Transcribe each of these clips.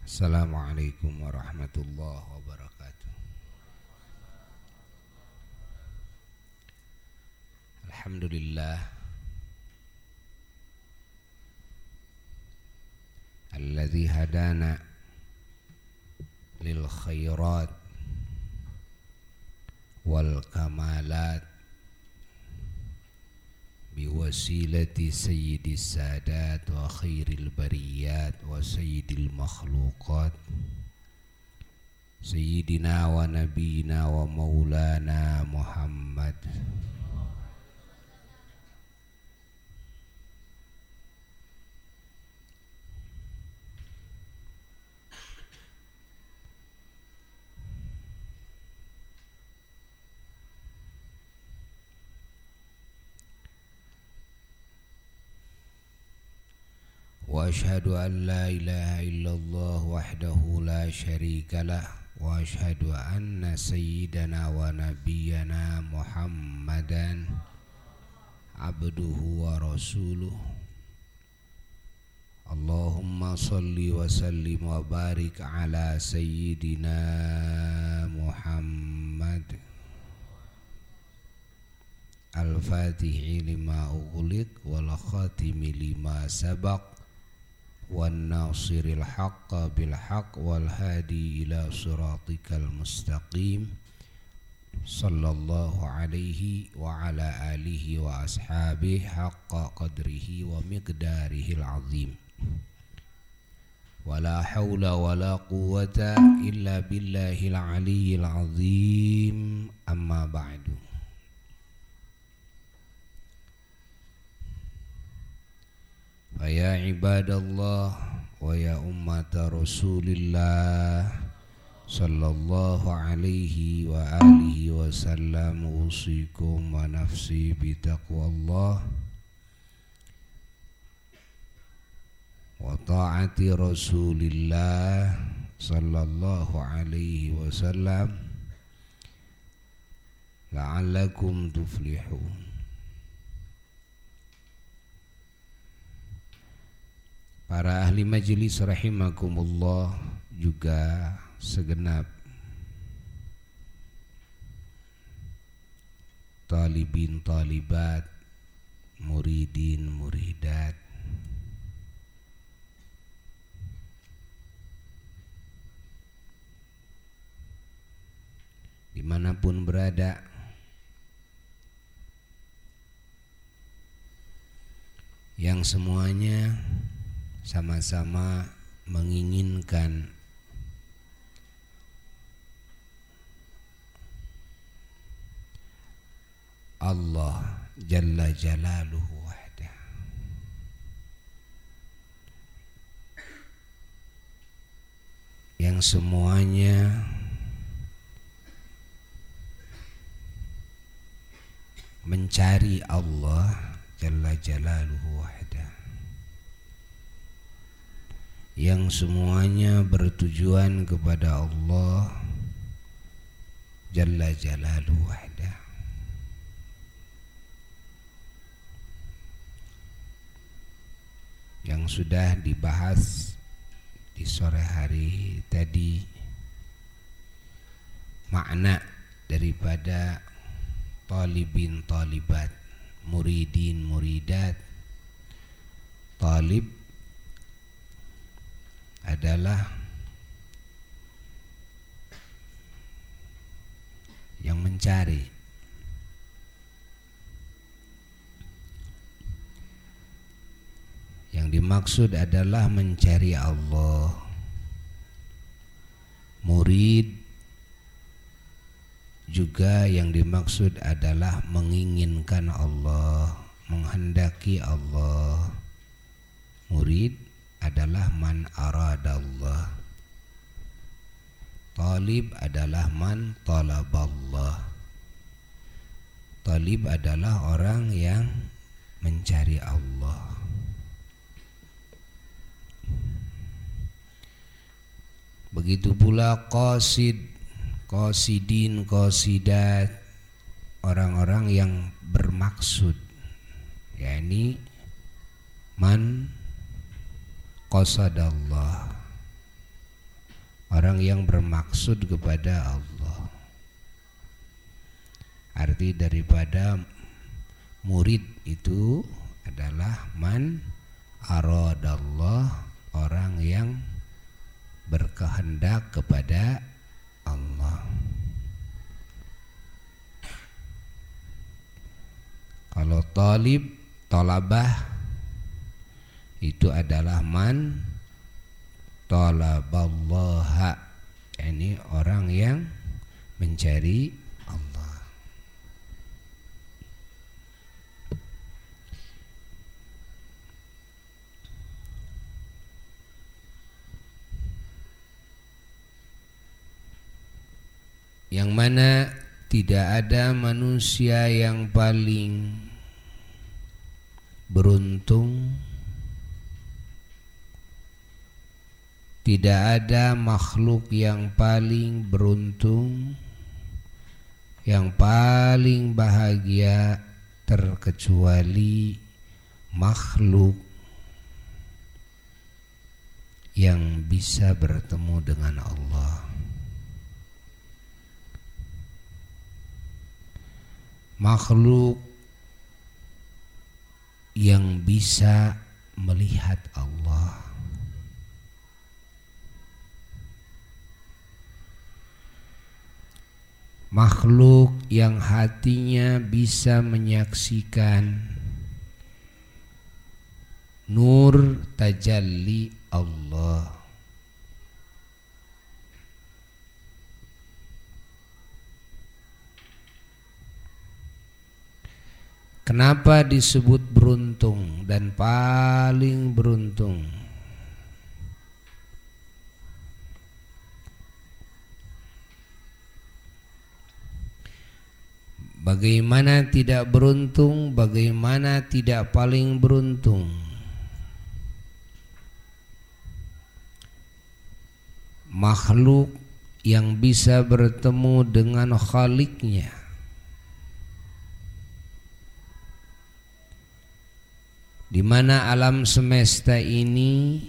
Assalamualaikum warahmatullahi wabarakatuh. Alhamdulillah alladzi hadana lil khairat wal kamalat biwasilati sayyidis sadat wa khairil bariyat wa sayyidil makhluqat sayyidina wa nabiyina wa maulana Muhammad wa ashhadu an la ilaha illallah wahdahu la syarika lah wa ashhadu anna sayyidana wa nabiyyana Muhammadan abduhu wa rasuluh. Allahumma salli wa sallim wa barik ala sayyidina Muhammad al-fatihi lima ughliq wal khatimi lima sabaq wan nasiril haqqa bil haqq wal hadi ila siratikal mustaqim sallallahu alaihi wa ala alihi wa ashabihi haqqa qadrihi wa miqdarihil azim. Wala hawla wala quwwata illa billahil aliyyil azim. Amma ba'du. Ya ibadallah wa ya ummata rasulillah sallallahu alaihi wa alihi wa sallam, usikum wa nafsi bitaqwallah wa ta'ati rasulillah sallallahu alaihi wa sallam la'allakum tuflihun. Para ahli majelis rahimakumullah, juga segenap talibin talibat, muridin muridat, dimanapun berada, yang semuanya sama-sama menginginkan Allah Jalla Jalaluhu wahdah, yang semuanya mencari Allah Jalla Jalaluhu wahdah, yang semuanya bertujuan kepada Allah Jalla Jalaluhu wahdah. Yang sudah dibahas di sore hari tadi, makna daripada talibin talibat, muridin muridat. Talib adalah yang mencari, yang dimaksud adalah mencari Allah. Murid juga yang dimaksud adalah menginginkan Allah, menghendaki Allah. Murid adalah man aradallah. Talib adalah man talaballah. Talib adalah orang yang mencari Allah. Begitu pula qasid, qasidin, qasidat, orang-orang yang bermaksud, yakni man qasadallah, orang yang bermaksud kepada Allah. Arti daripada murid itu adalah man aradallah, orang yang berkehendak kepada Allah. Kalau talib, talabah itu adalah man talaballaha, ini orang yang mencari Allah. Yang mana tidak ada manusia yang paling beruntung, tidak ada makhluk yang paling beruntung, yang paling bahagia terkecuali makhluk yang bisa bertemu dengan Allah. Makhluk yang bisa melihat Allah. Makhluk yang hatinya bisa menyaksikan nur tajalli Allah. Kenapa disebut beruntung dan paling beruntung? Bagaimana tidak beruntung, bagaimana tidak paling beruntung? Makhluk yang bisa bertemu dengan Khaliknya, di mana alam semesta ini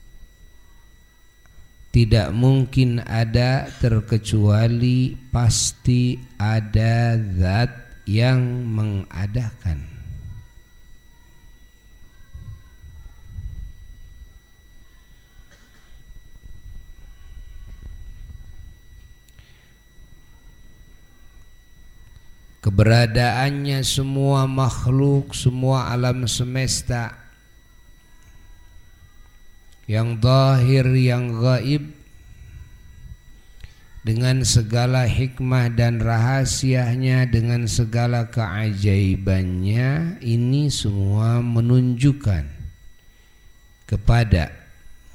tidak mungkin ada terkecuali pasti ada zat yang mengadakan. Keberadaannya semua makhluk, semua alam semesta, yang zahir, yang gaib, dengan segala hikmah dan rahasianya, dengan segala keajaibannya, ini semua menunjukkan kepada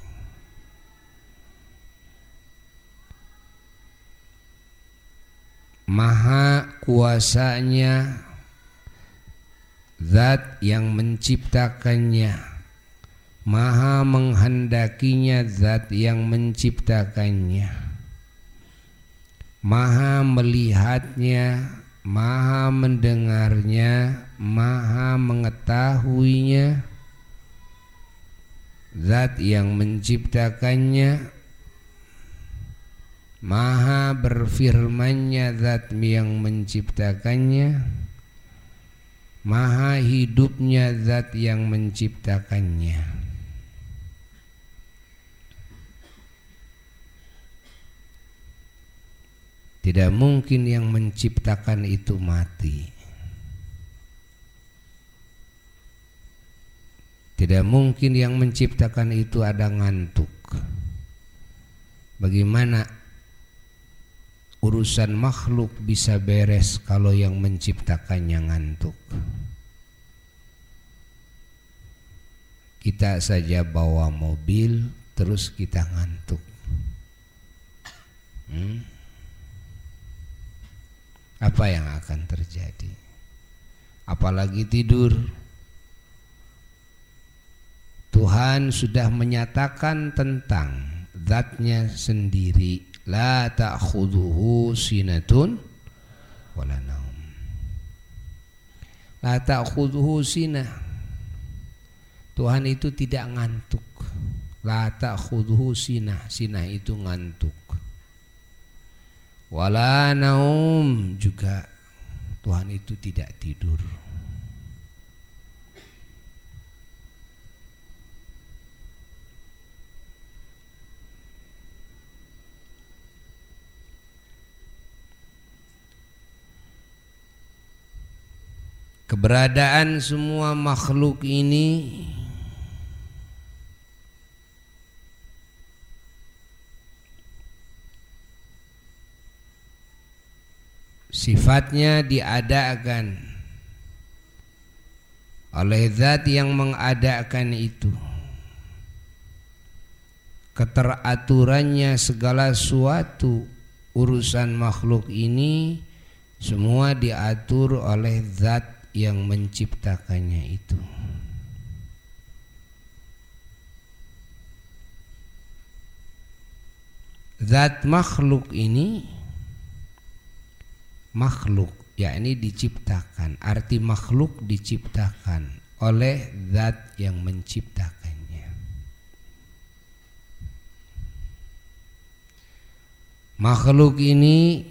maha kuasanya zat yang menciptakannya, maha menghendakinya zat yang menciptakannya, maha melihatnya, maha mendengarnya, maha mengetahuinya zat yang menciptakannya, maha berfirmannya zat yang menciptakannya, maha hidupnya zat yang menciptakannya. Tidak mungkin yang menciptakan itu mati. Tidak mungkin yang menciptakan itu ada ngantuk. Bagaimana urusan makhluk bisa beres kalau yang menciptakannya ngantuk? Kita saja bawa mobil terus kita ngantuk. Apa yang akan terjadi? Apalagi tidur. Tuhan sudah menyatakan tentang zatnya sendiri, la ta'khudhuhu sinatun wala naum. La ta'khudhuhu sinah. Tuhan itu tidak ngantuk. La ta'khudhuhu sinah. Sinah itu ngantuk. Wala naum, juga Tuhan itu tidak tidur. Keberadaan semua makhluk ini sifatnya diadakan oleh zat yang mengadakan itu. Keteraturannya segala suatu urusan makhluk ini semua diatur oleh zat yang menciptakannya itu. Zat makhluk ini makhluk, yakni diciptakan. Arti makhluk diciptakan oleh zat yang menciptakannya. Makhluk ini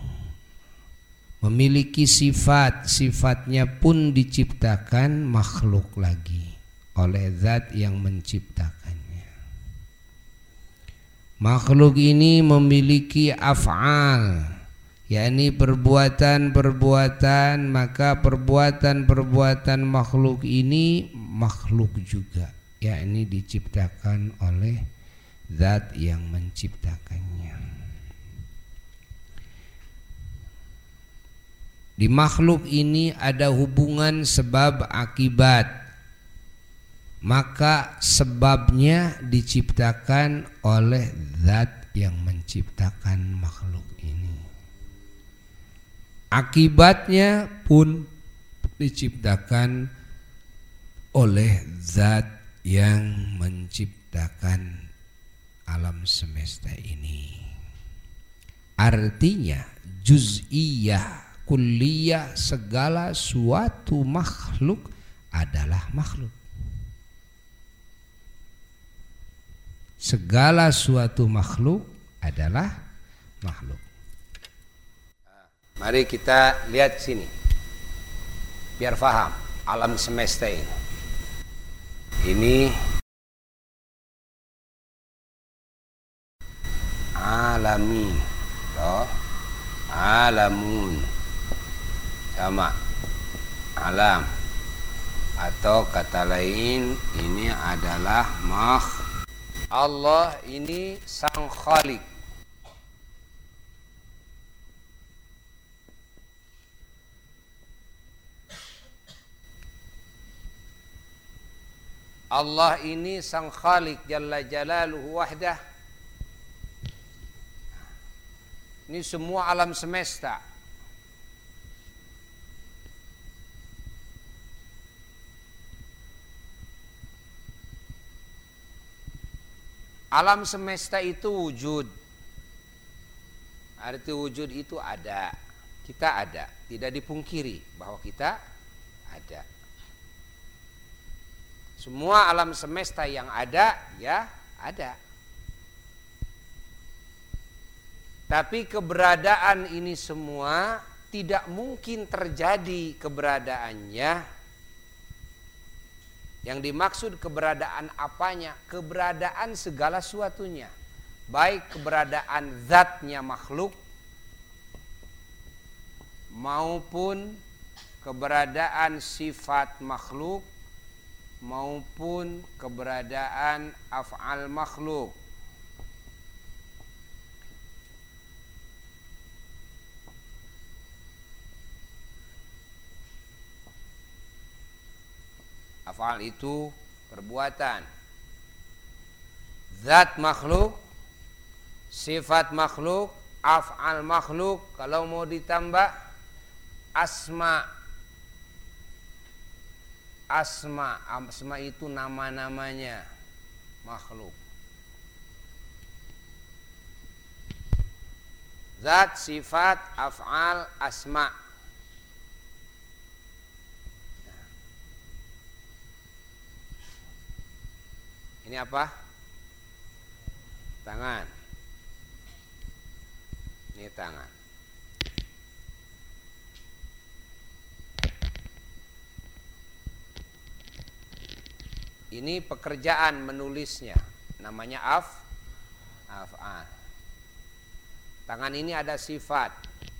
memiliki sifatnya pun diciptakan makhluk lagi oleh zat yang menciptakannya. Makhluk ini memiliki af'al, yakni perbuatan-perbuatan, maka perbuatan-perbuatan makhluk ini makhluk juga, yakni diciptakan oleh zat yang menciptakannya. Di makhluk ini ada hubungan sebab akibat, maka sebabnya diciptakan oleh zat yang menciptakan makhluk ini. Akibatnya pun diciptakan oleh zat yang menciptakan alam semesta ini. Artinya juz'iyah, kulliyah, segala suatu makhluk adalah makhluk. Segala suatu makhluk adalah makhluk. Mari kita lihat sini, biar faham alam semesta ini. Ini alamin, alamun, sama alam, atau kata lain ini adalah Allah ini sang khalik. Allah ini sang khalik jalla jalaluhu wahdah. Ini semua alam semesta. Alam semesta itu wujud. Arti wujud itu ada. Kita ada. Tidak dipungkiri bahwa kita ada. Semua alam semesta yang ada, ya ada. Tapi keberadaan ini semua tidak mungkin terjadi keberadaannya. Yang dimaksud keberadaan apanya? Keberadaan segala suatunya. Baik keberadaan zatnya makhluk maupun keberadaan sifat makhluk maupun keberadaan af'al makhluk. Af'al itu perbuatan. Zat makhluk, sifat makhluk, af'al makhluk. Kalau mau ditambah asma. Asma itu nama-namanya makhluk. Zat, sifat, af'al, asma. Ini apa? Tangan. Ini tangan. Ini pekerjaan menulisnya, namanya af'al. Tangan ini ada sifat,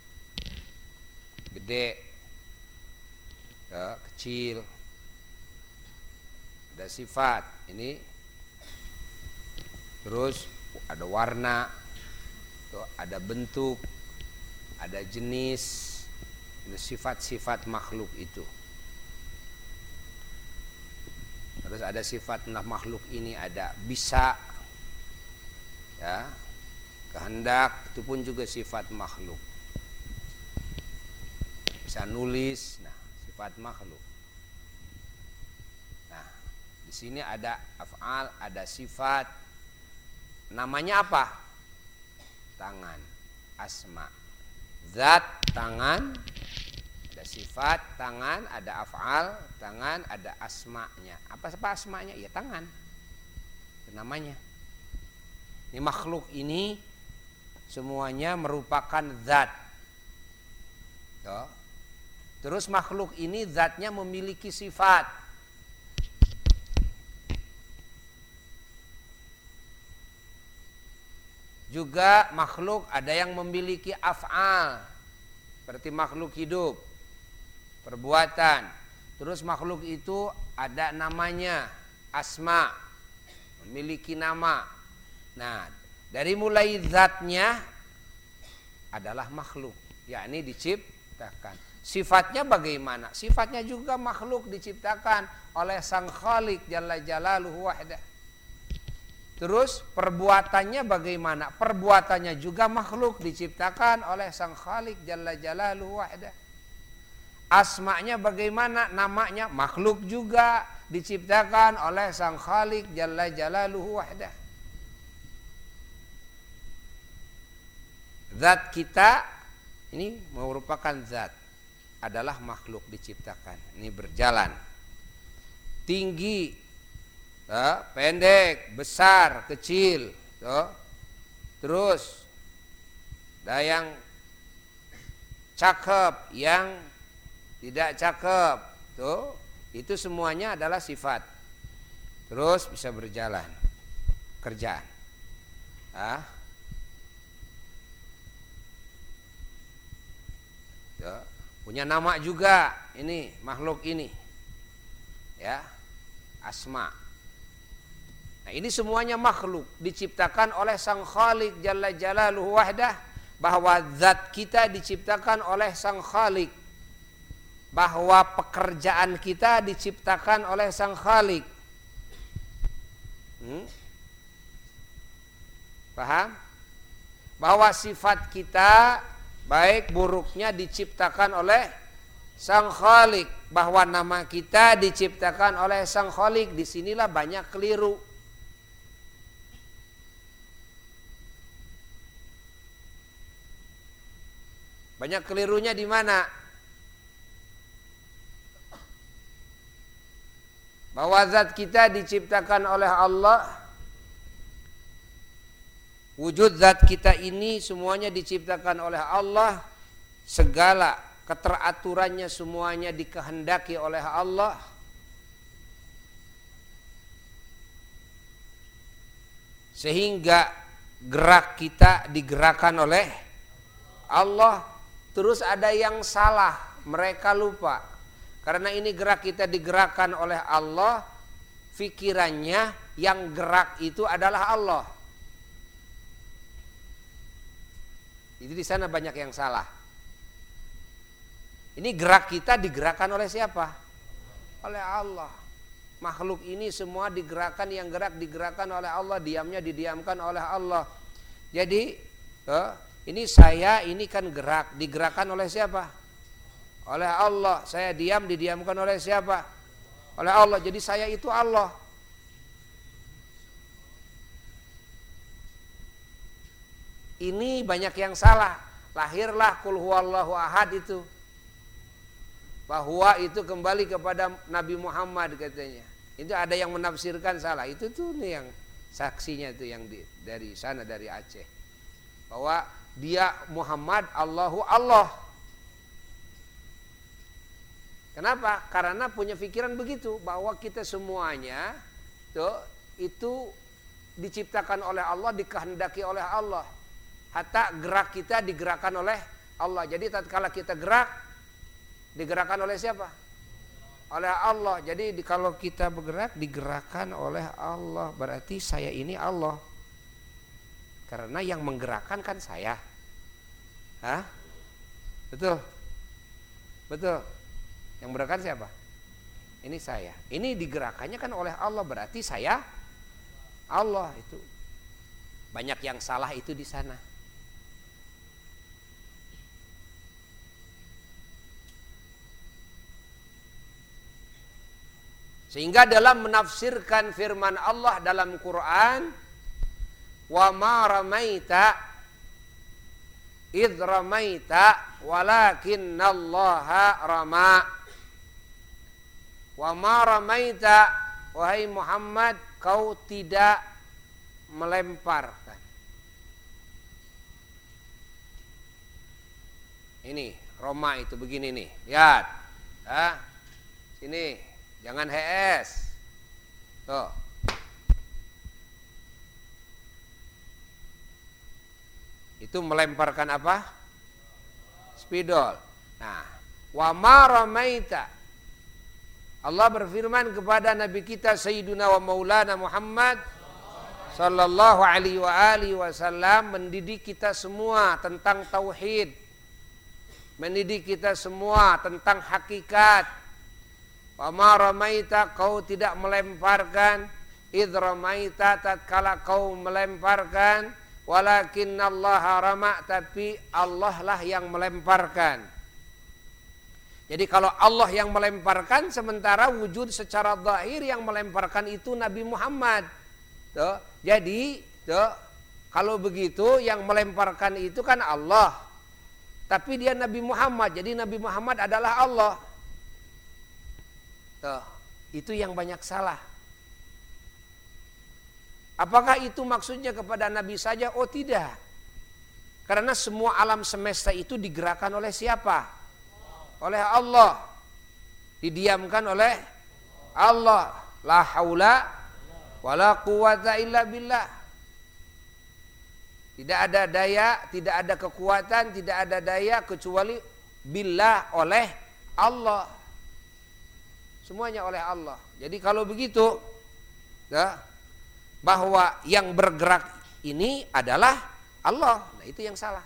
gede, kecil, ada sifat. Ini terus ada warna, ada bentuk, ada jenis, ada sifat-sifat makhluk itu. Terus ada sifat makhluk ini, ada bisa, ya, kehendak, itu pun juga sifat makhluk. Bisa nulis, nah sifat makhluk. Nah di sini ada af'al, ada sifat. Namanya apa? Tangan, asma. Zat tangan, ada sifat tangan, ada af'al tangan, ada asma'nya. Apa asma'nya? Ya tangan, itu namanya. Ini makhluk ini semuanya merupakan zat. Terus makhluk ini zatnya memiliki sifat. Juga makhluk ada yang memiliki af'al, seperti makhluk hidup, perbuatan. Terus makhluk itu ada namanya, asma, memiliki nama. Nah, dari mulai zatnya adalah makhluk, yakni diciptakan. Sifatnya bagaimana? Sifatnya juga makhluk, diciptakan oleh Sang Khalik Jalla Jalaluhu wahdah. Terus perbuatannya bagaimana? Perbuatannya juga makhluk, diciptakan oleh Sang Khalik Jalla Jalaluhu wahdah. Asma'nya bagaimana? Namanya makhluk juga, diciptakan oleh Sang Khalik Jalla Jalaluhu wahdah. Zat kita ini merupakan zat, adalah makhluk diciptakan. Ini berjalan, tinggi, pendek, besar, kecil, terus ada yang cakep, yang tidak cakep, itu semuanya adalah sifat. Terus bisa berjalan, kerjaan, punya nama juga ini makhluk ini, ya, asma. Nah, ini semuanya makhluk diciptakan oleh Sang Khalik Jalla Jalaluhu wahdah, bahwa zat kita diciptakan oleh Sang Khalik, bahwa pekerjaan kita diciptakan oleh Sang Khalik. Paham? Bahwa sifat kita baik buruknya diciptakan oleh Sang Khalik, bahwa nama kita diciptakan oleh Sang Khalik. Disinilah banyak keliru. Banyak kelirunya di mana? Bahwa zat kita diciptakan oleh Allah. Wujud zat kita ini semuanya diciptakan oleh Allah. Segala keteraturannya semuanya dikehendaki oleh Allah. Sehingga gerak kita digerakkan oleh Allah. Terus ada yang salah, mereka lupa. Karena ini gerak kita digerakkan oleh Allah, fikirannya yang gerak itu adalah Allah. Itu di sana banyak yang salah. Ini gerak kita digerakkan oleh siapa? Oleh Allah. Makhluk ini semua digerakkan, yang gerak digerakkan oleh Allah, diamnya didiamkan oleh Allah. Jadi ini saya, ini kan gerak, digerakkan oleh siapa? Oleh Allah. Saya diam, didiamkan oleh siapa? Oleh Allah. Jadi saya itu Allah. Ini banyak yang salah. Lahirlah Qul huwallahu ahad itu. Bahwa itu kembali kepada Nabi Muhammad katanya. Itu ada yang menafsirkan salah. Itu tuh nih yang saksinya tuh yang dari sana, dari Aceh. Bahwa dia Muhammad, Allahu Allah. Kenapa? Karena punya pikiran begitu, bahwa kita semuanya itu diciptakan oleh Allah, dikehendaki oleh Allah. Hatta gerak kita digerakkan oleh Allah. Jadi tatkala kita gerak, digerakkan oleh siapa? Oleh Allah. Jadi kalau kita bergerak, digerakkan oleh Allah. Berarti saya ini Allah. Karena yang menggerakkan kan saya. Hah? Betul? Betul? Yang bergerakkan siapa? Ini saya. Ini digerakkannya kan oleh Allah, berarti saya Allah. Itu banyak yang salah itu di sana. Sehingga dalam menafsirkan firman Allah dalam Quran, wa ma ramaita idh ramaita walakinnallaha rama. Wa ma ramaita, wahai Muhammad, kau tidak melemparkan. Ini Roma itu begini nih, lihat. Sini, jangan HS. Tuh. Itu melemparkan apa? Spidol. Nah, wa ma ramaita, Allah berfirman kepada Nabi kita Sayyiduna wa Maulana Muhammad sallallahu alaihi wasallam, mendidik kita semua tentang tauhid, mendidik kita semua tentang hakikat. Wa ma ramaita, kau tidak melemparkan, idh ramaita, tatkala kau melemparkan, walakinnallaha rama, tapi Allah lah yang melemparkan. Jadi kalau Allah yang melemparkan, sementara wujud secara zahir yang melemparkan itu Nabi Muhammad. Jadi kalau begitu yang melemparkan itu kan Allah, tapi dia Nabi Muhammad. Jadi Nabi Muhammad adalah Allah. Itu yang banyak salah. Apakah itu maksudnya kepada Nabi saja? Oh tidak. Karena semua alam semesta itu digerakkan oleh siapa? Oleh Allah, didiamkan oleh Allah. La haula wala quwata illa billah. Tidak ada daya, tidak ada kekuatan, tidak ada daya kecuali billah, oleh Allah. Semuanya oleh Allah. Jadi kalau begitu, bahwa yang bergerak ini adalah Allah. Nah, itu yang salah.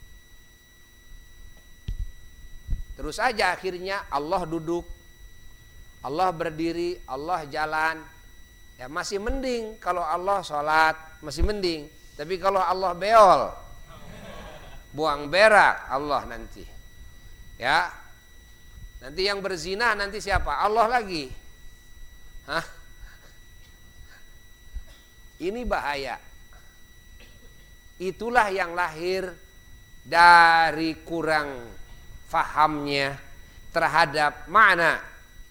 Terus aja akhirnya Allah duduk, Allah berdiri, Allah jalan. Ya masih mending kalau Allah sholat, masih mending. Tapi kalau Allah beol, buang berak Allah nanti. Ya, nanti yang berzina nanti siapa? Allah lagi. Hah? Ini bahaya. Itulah yang lahir dari kurang fahamnya terhadap makna.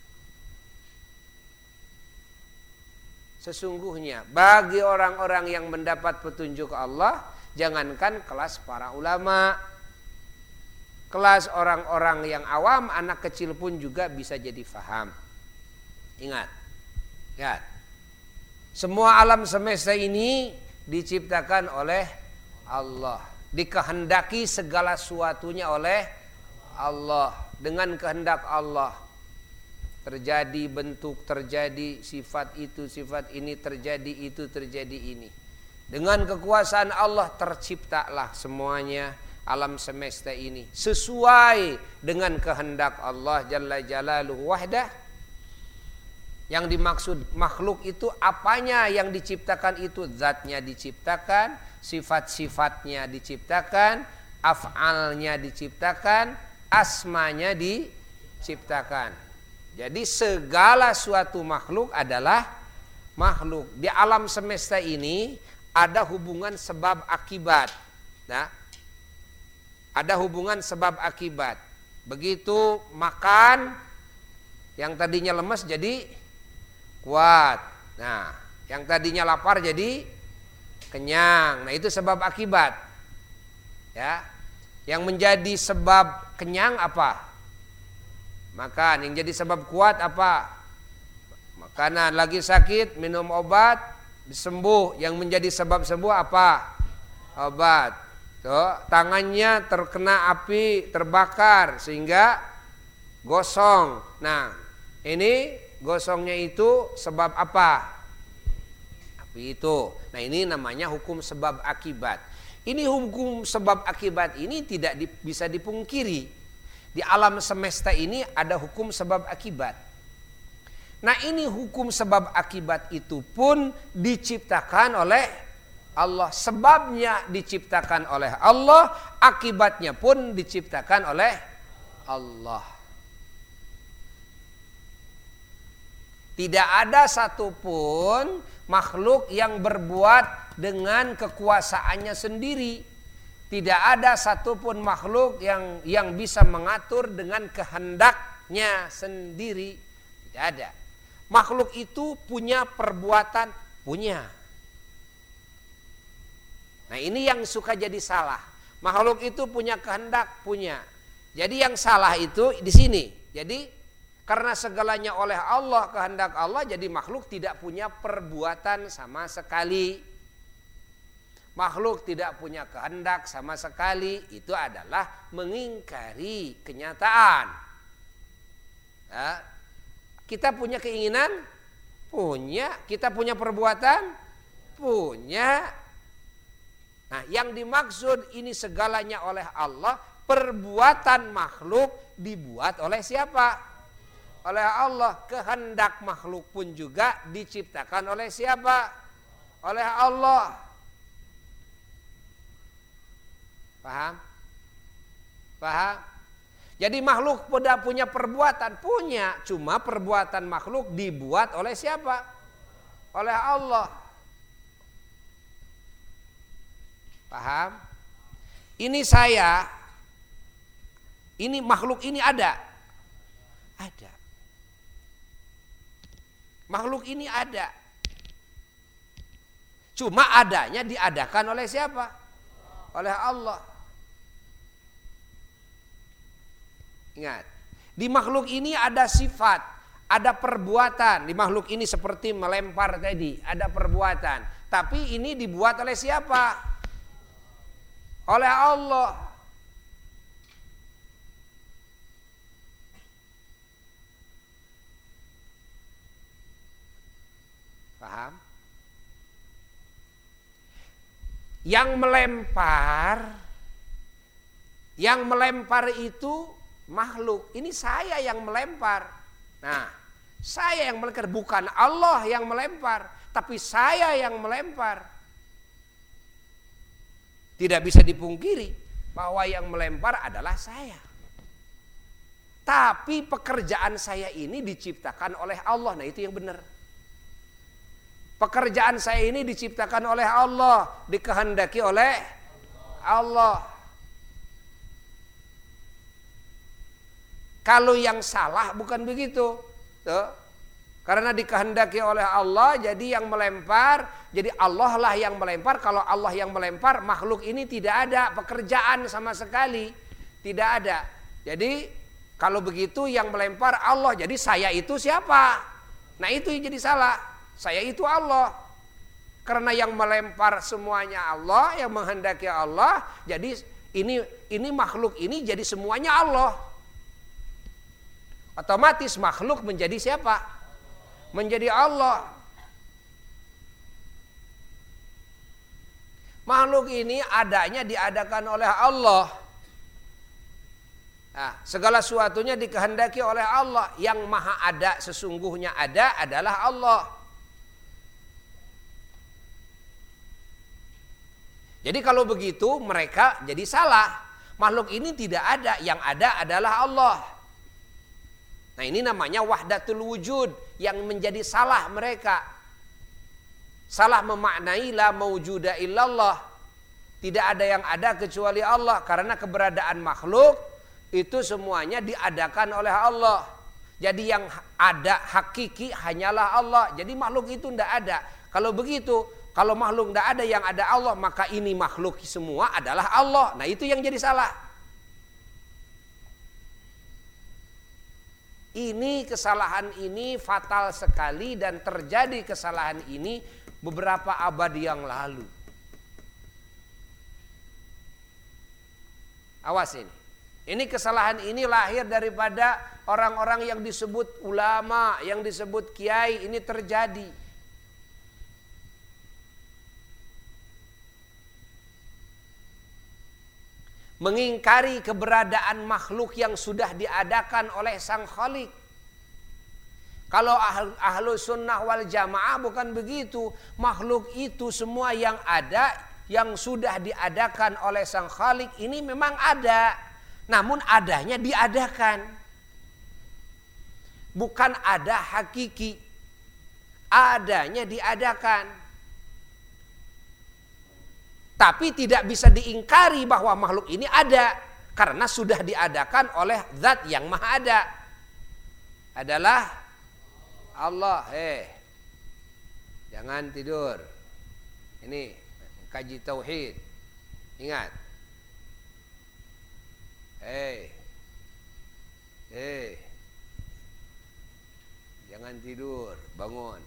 Sesungguhnya bagi orang-orang yang mendapat petunjuk Allah, jangankan kelas para ulama, kelas orang-orang yang awam, anak kecil pun juga bisa jadi faham. Ingat, lihat, semua alam semesta ini diciptakan oleh Allah, dikehendaki segala sesuatunya oleh Allah, dengan kehendak Allah terjadi bentuk, terjadi sifat itu, sifat ini, terjadi itu, terjadi ini. Dengan kekuasaan Allah terciptalah semuanya alam semesta ini sesuai dengan kehendak Allah Jalla Jalaluhu wahdah. Yang dimaksud makhluk itu apanya yang diciptakan itu? Zatnya diciptakan, sifat-sifatnya diciptakan, af'alnya diciptakan, asmanya diciptakan. Jadi segala suatu makhluk adalah makhluk. Di alam semesta ini ada hubungan sebab akibat. Nah, ada hubungan sebab akibat. Begitu makan, yang tadinya lemes jadi kuat. Nah, yang tadinya lapar jadi kenyang. Nah, itu sebab akibat. Ya. Yang menjadi sebab kenyang apa? Makan. Yang jadi sebab kuat apa? Makanan. Lagi sakit minum obat sembuh. Yang menjadi sebab sembuh apa? Obat. Tuh, tangannya terkena api terbakar sehingga gosong. Nah, ini gosongnya itu sebab apa? Api itu. Nah, ini namanya hukum sebab akibat. Ini hukum sebab akibat ini tidak bisa dipungkiri. Di alam semesta ini ada hukum sebab akibat. Nah, ini hukum sebab akibat itu pun diciptakan oleh Allah. Sebabnya diciptakan oleh Allah, akibatnya pun diciptakan oleh Allah. Tidak ada satupun makhluk yang berbuat dengan kekuasaannya sendiri. Tidak ada satupun makhluk yang bisa mengatur dengan kehendaknya sendiri. Tidak ada. Makhluk itu punya perbuatan, punya. Nah, ini yang suka jadi salah. Makhluk itu punya kehendak, punya. Jadi yang salah itu di sini. Jadi karena segalanya oleh Allah, kehendak Allah, jadi makhluk tidak punya perbuatan sama sekali. Makhluk tidak punya kehendak sama sekali, itu adalah mengingkari kenyataan. Ya. Kita punya keinginan? Punya. Kita punya perbuatan? Punya. Nah, yang dimaksud ini segalanya oleh Allah, perbuatan makhluk dibuat oleh siapa? Oleh Allah. Kehendak makhluk pun juga diciptakan oleh siapa? Oleh Allah. Paham? Paham? Jadi makhluk punya perbuatan, punya. Cuma perbuatan makhluk dibuat oleh siapa? Oleh Allah. Paham? Ini saya, ini makhluk ini ada. Ada. Makhluk ini ada. Cuma adanya diadakan oleh siapa? Oleh Allah. Ingat, di makhluk ini ada sifat, ada perbuatan. Di makhluk ini seperti melempar tadi, ada perbuatan. Tapi ini dibuat oleh siapa? Oleh Allah. Paham? Yang melempar itu makhluk. Ini saya yang melempar. Nah, saya yang melempar, bukan Allah yang melempar, tapi saya yang melempar. Tidak bisa dipungkiri bahwa yang melempar adalah saya. Tapi pekerjaan saya ini diciptakan oleh Allah. Nah, itu yang benar. Pekerjaan saya ini diciptakan oleh Allah, dikehendaki oleh Allah. Kalau yang salah bukan begitu. Tuh. Karena dikehendaki oleh Allah, jadi yang melempar, jadi Allah lah yang melempar. Kalau Allah yang melempar, makhluk ini tidak ada pekerjaan sama sekali. Tidak ada. Jadi kalau begitu yang melempar Allah, jadi saya itu siapa? Nah, itu yang jadi salah. Saya itu Allah. Karena yang melempar semuanya Allah, yang menghendaki Allah, jadi ini makhluk ini jadi semuanya Allah. Otomatis makhluk menjadi siapa? Menjadi Allah. Makhluk ini adanya diadakan oleh Allah. Nah, segala sesuatunya dikehendaki oleh Allah. Yang maha ada sesungguhnya ada adalah Allah. Jadi kalau begitu mereka jadi salah. Makhluk ini tidak ada, yang ada adalah Allah. Nah, ini namanya wahdatul wujud, yang menjadi salah mereka. Salah memaknai la maujuda illallah. Tidak ada yang ada kecuali Allah, karena keberadaan makhluk itu semuanya diadakan oleh Allah. Jadi yang ada hakiki hanyalah Allah. Jadi makhluk itu tidak ada. Kalau begitu, Kalau makhluk tidak ada yang ada Allah, maka ini makhluk semua adalah Allah. Nah itu yang jadi salah. Ini kesalahan ini fatal sekali dan terjadi kesalahan ini beberapa abad yang lalu. Awas ini. Ini kesalahan ini lahir daripada orang-orang yang disebut ulama, yang disebut kiai, ini terjadi. Mengingkari keberadaan makhluk yang sudah diadakan oleh Sang Khalik. Kalau ahlu sunnah wal jamaah bukan begitu. Makhluk itu semua yang ada, yang sudah diadakan oleh Sang Khalik ini memang ada. Namun adanya diadakan. Bukan ada hakiki. Adanya diadakan. Tapi tidak bisa diingkari bahwa makhluk ini ada. Karena sudah diadakan oleh zat yang maha ada. Adalah Allah. Jangan tidur. Ini kaji tauhid. Ingat. Jangan tidur, bangun.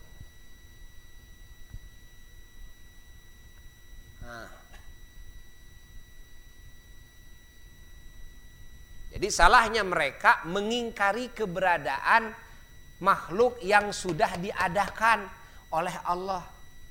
Jadi salahnya mereka mengingkari keberadaan makhluk yang sudah diadakan oleh Allah.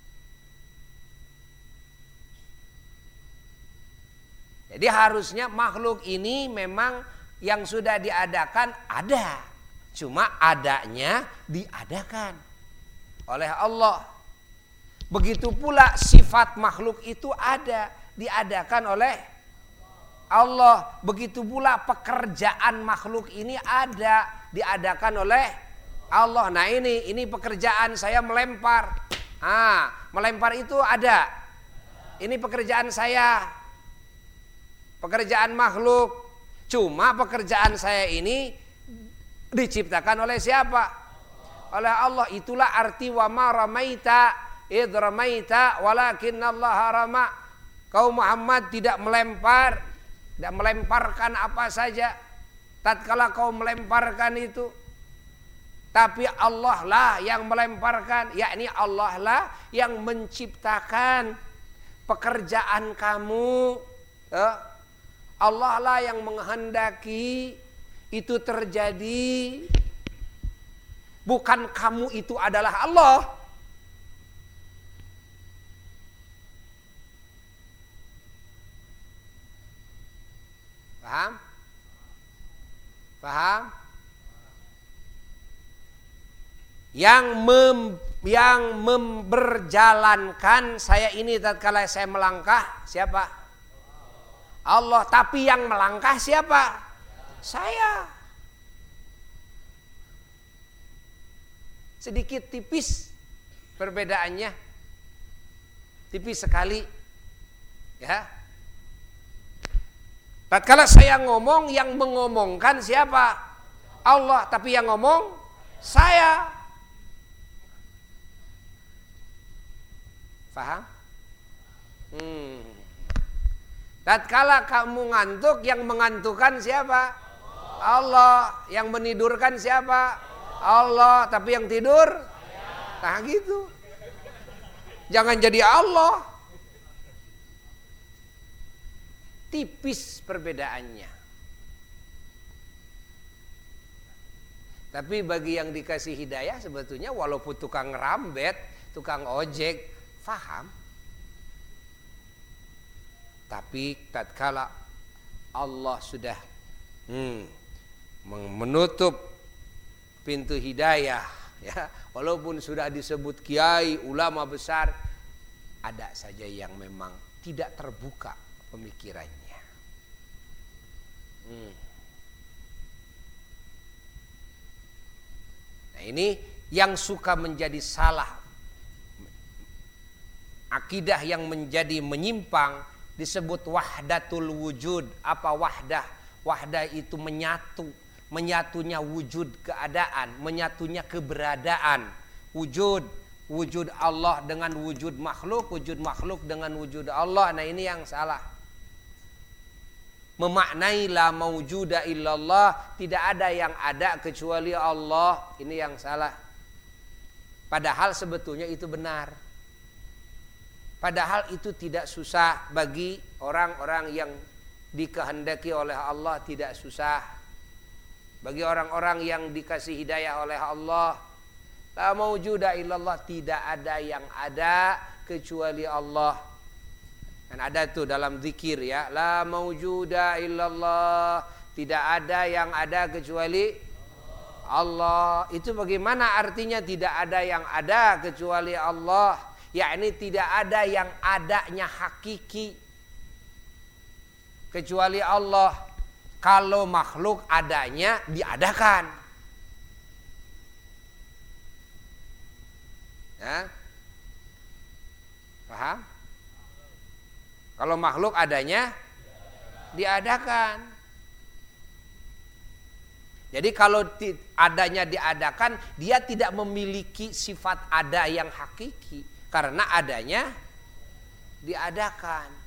Jadi harusnya makhluk ini memang yang sudah diadakan ada. Cuma adanya diadakan oleh Allah. Begitu pula sifat makhluk itu ada. Diadakan oleh Allah. Begitu pula pekerjaan makhluk ini ada. Diadakan oleh Allah. Nah ini pekerjaan saya melempar. Melempar itu ada. Ini pekerjaan saya. Pekerjaan makhluk. Cuma pekerjaan saya ini diciptakan oleh siapa? Oleh Allah. Itulah arti wa ma ramaita id ramaita walakinnallaha rama. Kau Muhammad tidak melemparkan apa saja tatkala kau melemparkan itu. Tapi Allah lah yang melemparkan, yakni Allah lah yang menciptakan pekerjaan kamu. Allah lah yang menghendaki itu terjadi. Bukan kamu itu adalah Allah. Paham? Paham? Yang memberjalankan saya ini tatkala saya melangkah siapa? Allah. Tapi yang melangkah siapa? Saya. Sedikit tipis perbedaannya. Tipis sekali. Ya. Tatkala saya ngomong, yang mengomongkan siapa? Allah. Tapi yang ngomong saya. Paham? Tatkala kamu ngantuk, yang mengantukkan siapa? Allah. Yang menidurkan siapa? Allah. Tapi yang tidur? Nah gitu. Jangan jadi Allah. Tipis perbedaannya. Tapi bagi yang dikasih hidayah sebetulnya walaupun tukang rambet, tukang ojek, paham. Tapi tatkala Allah sudah menutup pintu hidayah, ya, walaupun sudah disebut kiai, ulama besar, ada saja yang memang tidak terbuka pemikirannya. Nah ini yang suka menjadi salah, akidah yang menjadi menyimpang. Disebut wahdatul wujud. Apa wahdah? Wahdah itu menyatu. Menyatunya wujud keadaan. Menyatunya keberadaan. Wujud. wujud Allah dengan wujud makhluk dengan wujud Allah. Nah ini yang salah. Memaknai la maujuda illallah, tidak ada yang ada kecuali Allah, ini yang salah. Padahal sebetulnya itu benar. Padahal itu tidak susah bagi orang-orang yang dikehendaki oleh Allah, tidak susah. Bagi orang-orang yang dikasih hidayah oleh Allah, la maujuda illallah, tidak ada yang ada kecuali Allah. Kan ada tuh dalam zikir ya, la maujuda illallah, tidak ada yang ada kecuali Allah. Itu bagaimana artinya tidak ada yang ada kecuali Allah? Yakni tidak ada yang adanya hakiki kecuali Allah. Kalau makhluk adanya diadakan. Ya? Paham? Kalau makhluk adanya diadakan. Jadi kalau adanya diadakan, dia tidak memiliki sifat ada yang hakiki. Karena adanya diadakan.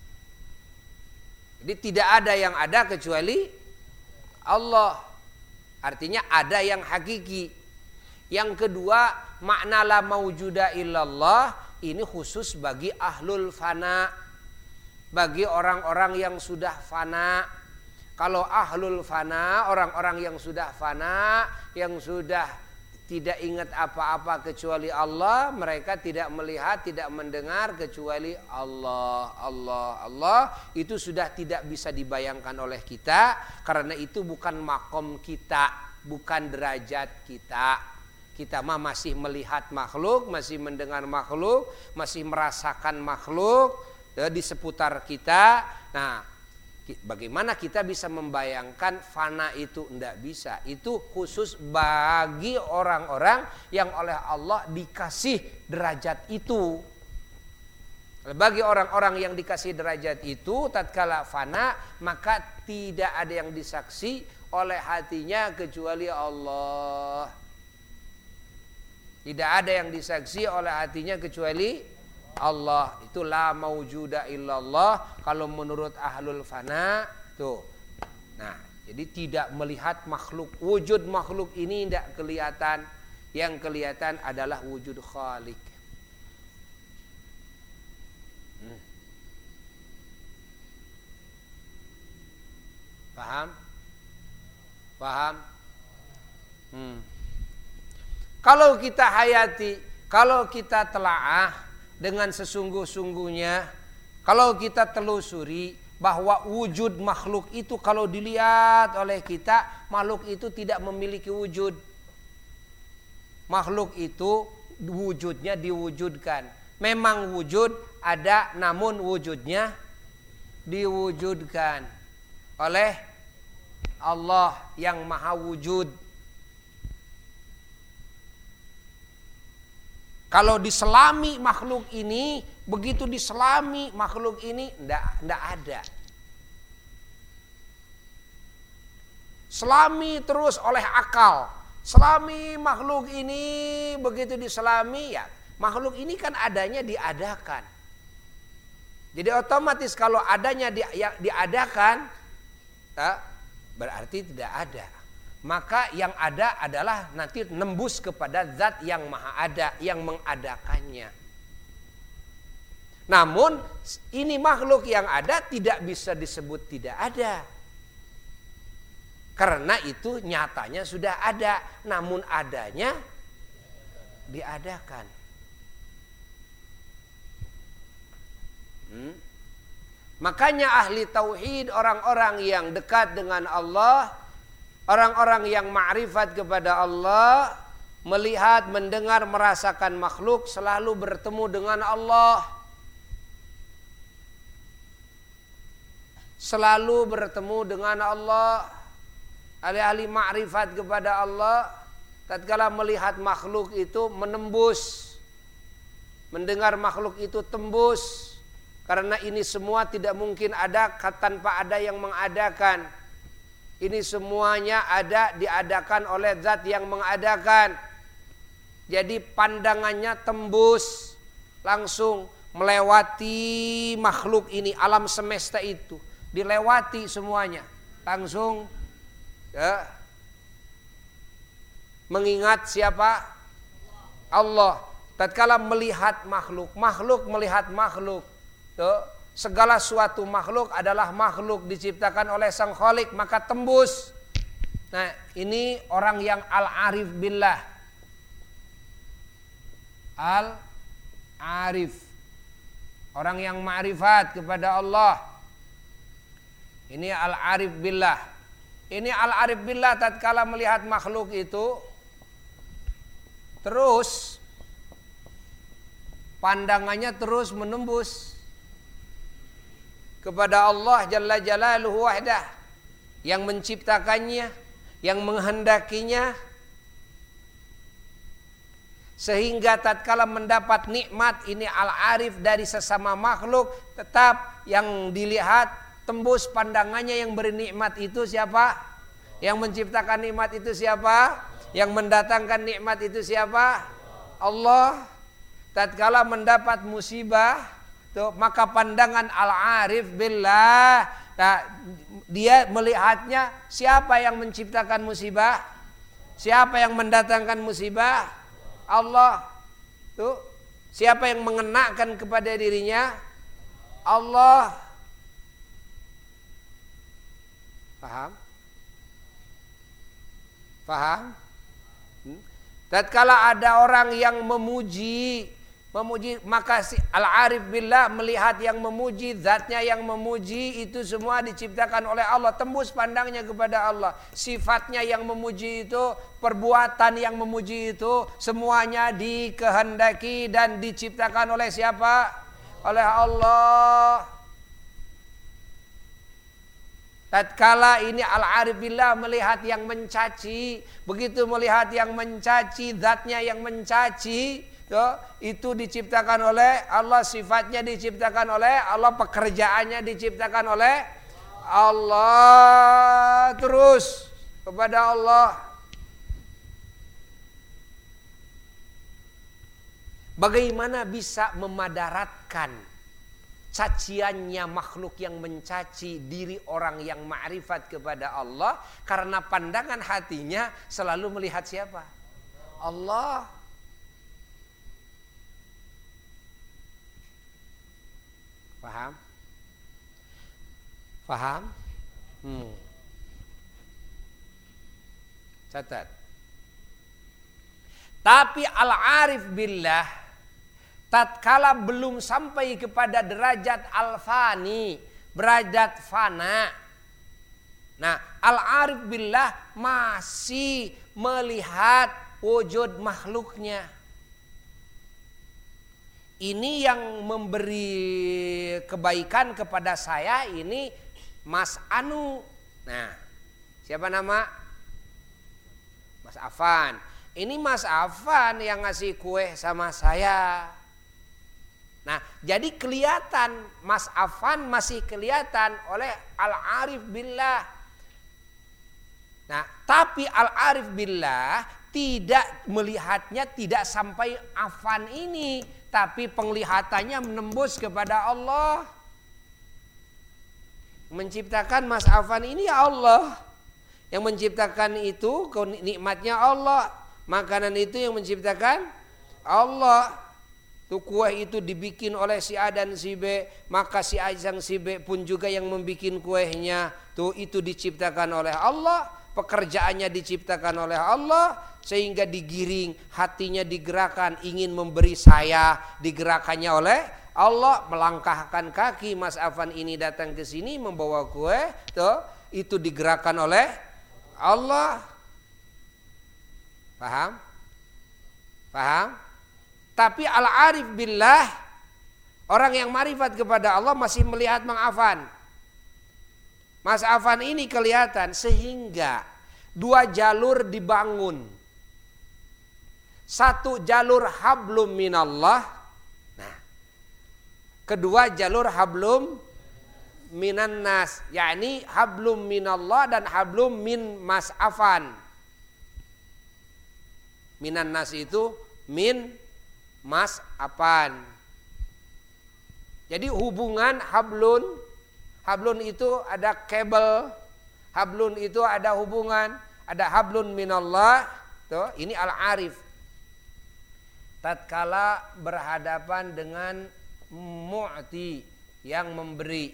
Jadi tidak ada yang ada kecuali Allah. Artinya ada yang hakiki. Yang kedua, makna la maujuda illallah ini khusus bagi ahlul fana. Bagi orang-orang yang sudah fana. Kalau ahlul fana, orang-orang yang sudah fana, yang sudah tidak ingat apa-apa kecuali Allah, mereka tidak melihat, tidak mendengar kecuali Allah, Allah, Allah. Itu sudah tidak bisa dibayangkan oleh kita, karena itu bukan makom kita, bukan derajat kita. Kita mah masih melihat makhluk, masih mendengar makhluk, masih merasakan makhluk di seputar kita. Nah, bagaimana kita bisa membayangkan fana itu? Tidak bisa. Itu khusus bagi orang-orang yang oleh Allah dikasih derajat itu. Bagi orang-orang yang dikasih derajat itu, tatkala fana, maka tidak ada yang disaksi oleh hatinya kecuali Allah. Tidak ada yang disaksi oleh hatinya kecuali Allah. Itu la maujuda illallah kalau menurut ahlul fana tuh. Nah, jadi tidak melihat makhluk. Wujud makhluk ini tidak kelihatan. Yang kelihatan adalah wujud Khalik. Paham? Paham? Kalau kita hayati, kalau kita telaah dengan sesungguh-sungguhnya, kalau kita telusuri bahwa wujud makhluk itu kalau dilihat oleh kita, makhluk itu tidak memiliki wujud. Makhluk itu wujudnya diwujudkan. Memang wujud ada, namun wujudnya diwujudkan oleh Allah yang maha wujud. Kalau diselami makhluk ini, begitu diselami makhluk ini, enggak ada. Selami terus oleh akal. Selami makhluk ini, begitu diselami, ya makhluk ini kan adanya diadakan. Jadi otomatis kalau adanya diadakan, berarti tidak ada. Maka yang ada adalah nanti nembus kepada zat yang maha ada, yang mengadakannya. Namun ini makhluk yang ada tidak bisa disebut tidak ada. Karena itu nyatanya sudah ada, namun adanya diadakan. Makanya ahli tauhid, orang-orang yang dekat dengan Allah, orang-orang yang ma'rifat kepada Allah, melihat, mendengar, merasakan makhluk, selalu bertemu dengan Allah. Selalu bertemu dengan Allah. Ahli-ahli ma'rifat kepada Allah, tatkala melihat makhluk itu menembus, mendengar makhluk itu tembus. Karena ini semua tidak mungkin ada tanpa ada yang mengadakan. Ini semuanya ada, diadakan oleh zat yang mengadakan. Jadi pandangannya tembus langsung melewati makhluk ini, alam semesta itu, dilewati semuanya, langsung ya, mengingat siapa? Allah. Tatkala melihat makhluk, makhluk melihat makhluk, tuh, segala suatu makhluk adalah makhluk diciptakan oleh Sang Khalik, maka tembus. Nah, ini orang yang al-arif billah. Al-arif. Orang yang ma'rifat kepada Allah. Ini al-arif billah. Ini al-arif billah tatkala melihat makhluk itu, terus pandangannya terus menembus kepada Allah Jalla Jalaluhu wahdah, yang menciptakannya, yang menghendakinya, sehingga tatkala mendapat nikmat ini al-arif dari sesama makhluk, tetap yang dilihat tembus pandangannya, yang beri nikmat itu siapa? Yang menciptakan nikmat itu siapa? Yang mendatangkan nikmat itu siapa? Allah. Tatkala mendapat musibah, tuh, maka pandangan al-arif billah, nah, dia melihatnya siapa yang menciptakan musibah? Siapa yang mendatangkan musibah? Allah. Tuh, siapa yang mengenakan kepada dirinya? Allah. Paham? Paham? Tatkala ada orang yang memuji, maka si al-arif billah melihat yang memuji, zatnya yang memuji itu semua diciptakan oleh Allah, tembus pandangnya kepada Allah. Sifatnya yang memuji itu, perbuatan yang memuji itu, semuanya dikehendaki dan diciptakan oleh siapa? Oleh Allah. Tatkala ini al-arif billah melihat yang mencaci, begitu melihat yang mencaci, zatnya yang mencaci, itu diciptakan oleh Allah, sifatnya diciptakan oleh Allah, pekerjaannya diciptakan oleh Allah, terus kepada Allah. Bagaimana bisa memadaratkan caciannya makhluk yang mencaci diri orang yang ma'rifat kepada Allah? Karena pandangan hatinya selalu melihat siapa? Allah. Paham? Paham? Catat. Tapi al-arif billah tatkala belum sampai kepada derajat al-fani, derajat fana. Nah, al-arif billah masih melihat wujud makhluknya. Ini yang memberi kebaikan kepada saya ini Mas Anu. Nah, siapa nama? Mas Afan. Ini Mas Afan yang ngasih kue sama saya. Nah, jadi kelihatan Mas Afan masih kelihatan oleh al-arif billah. Nah, tapi al-arif billah tidak melihatnya tidak sampai Afan ini, tapi penglihatannya menembus kepada Allah. Menciptakan Mas Afan ini ya Allah. Yang menciptakan itu nikmatnya Allah. Makanan itu yang menciptakan Allah. Tuh kue itu dibikin oleh si A dan si B, maka si A dan si B pun juga yang membikin kuenya. Tuh itu diciptakan oleh Allah. Pekerjaannya diciptakan oleh Allah, sehingga digiring, hatinya digerakkan, ingin memberi saya, digerakannya oleh Allah. Melangkahkan kaki Mas Afan ini datang ke sini membawa kue, tuh itu digerakkan oleh Allah. Paham? Paham? Tapi al-arif billah, orang yang marifat kepada Allah masih melihat Mang Afan. Mas Afan ini kelihatan, sehingga dua jalur dibangun. Satu jalur hablum minallah. Nah, kedua jalur hablum minan nas, yakni hablum minallah dan hablum min Mas Afan. Minan nas itu min mas'afan. Jadi hubungan hablun itu ada kabel, hablun itu ada hubungan, ada hablun minallah, tuh, ini al-arif. Tatkala berhadapan dengan mu'ti yang memberi.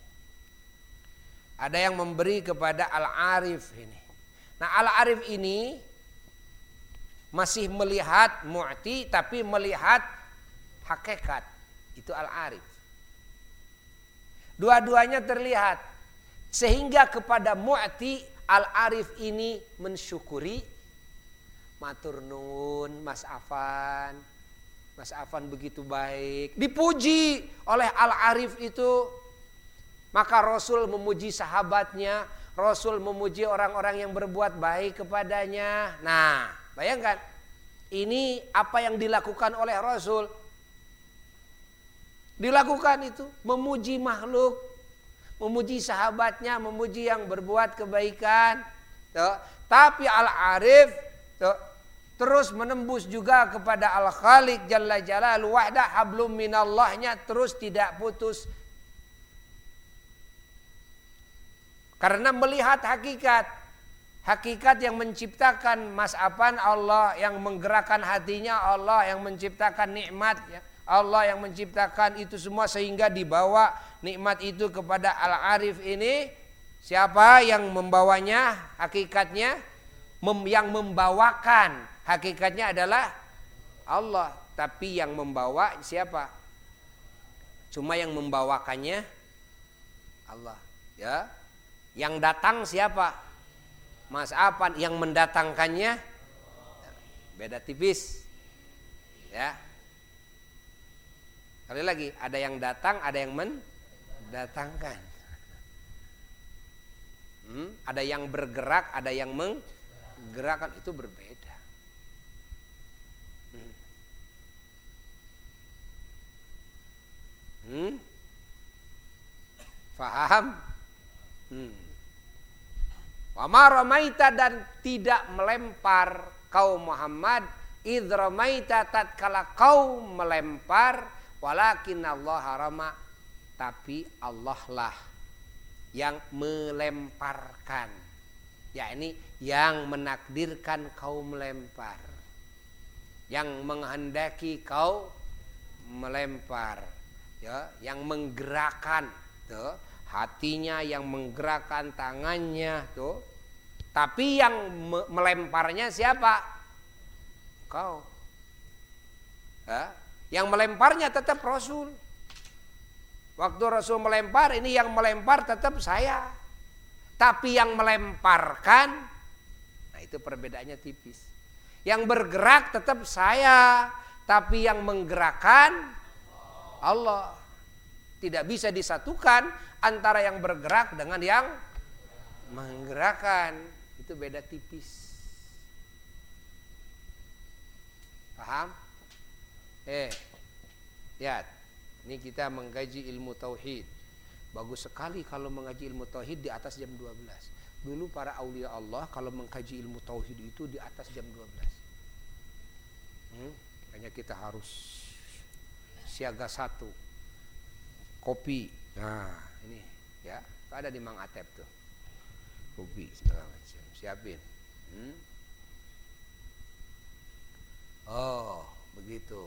Ada yang memberi kepada al-arif ini. Nah, al-arif ini masih melihat mu'ti tapi melihat hakikat. Itu al-arif. Dua-duanya terlihat. Sehingga kepada mu'ti al-arif ini mensyukuri. Matur nuwun Mas Afan. Mas Afan begitu baik. Dipuji oleh al-arif itu. Maka Rasul memuji sahabatnya. Rasul memuji orang-orang yang berbuat baik kepadanya. Nah, bayangkan. Ini apa yang dilakukan oleh Rasul. Dilakukan itu. Memuji makhluk. Memuji sahabatnya. Memuji yang berbuat kebaikan. Tuh. Tapi al-arif terus menembus juga kepada Al-Khaliq Jalla Jalaluhu wahda hablum minallahnya terus tidak putus. Karena melihat hakikat. Hakikat yang menciptakan mas'afan Allah, yang menggerakkan hatinya Allah, yang menciptakan nikmat Allah, yang menciptakan itu semua sehingga dibawa nikmat itu kepada Al-Arif ini. Siapa yang membawanya? Hakikatnya yang membawakan hakikatnya adalah Allah, tapi yang membawa siapa? Cuma yang membawakannya Allah, ya. Yang datang siapa? Mas Afan. Yang mendatangkannya beda tipis. Ya. Kali lagi, ada yang datang, ada yang mendatangkan. Ada yang bergerak, ada yang menggerakkan, itu berbeda. Faham? Wa ma ramaita, dan tidak melempar kau Muhammad idh ramaita, tatkala kau melempar, walakin Allah rama, tapi Allah lah yang melemparkan, yakni yang menakdirkan kau melempar, yang menghendaki kau melempar, ya, yang menggerakkan tuh hatinya, yang menggerakkan tangannya tuh. Tapi yang melemparnya siapa? Kau. Ya? Yang melemparnya tetap Rasul. Waktu Rasul melempar, ini yang melempar tetap saya. Tapi yang melemparkan, nah itu perbedaannya tipis. Yang bergerak tetap saya, tapi yang menggerakkan Allah. Tidak bisa disatukan antara yang bergerak dengan yang menggerakkan. Itu beda tipis. Paham? Lihat. Ini kita mengkaji ilmu tauhid. Bagus sekali kalau mengaji ilmu tauhid di atas jam 12. Dulu para aulia Allah kalau mengkaji ilmu tauhid itu di atas jam 12. Makanya kita harus siaga satu. Kopi. Nah, ini ya, ada di Mang Atep tuh. Kopi segala macam. Siapin. Oh, begitu.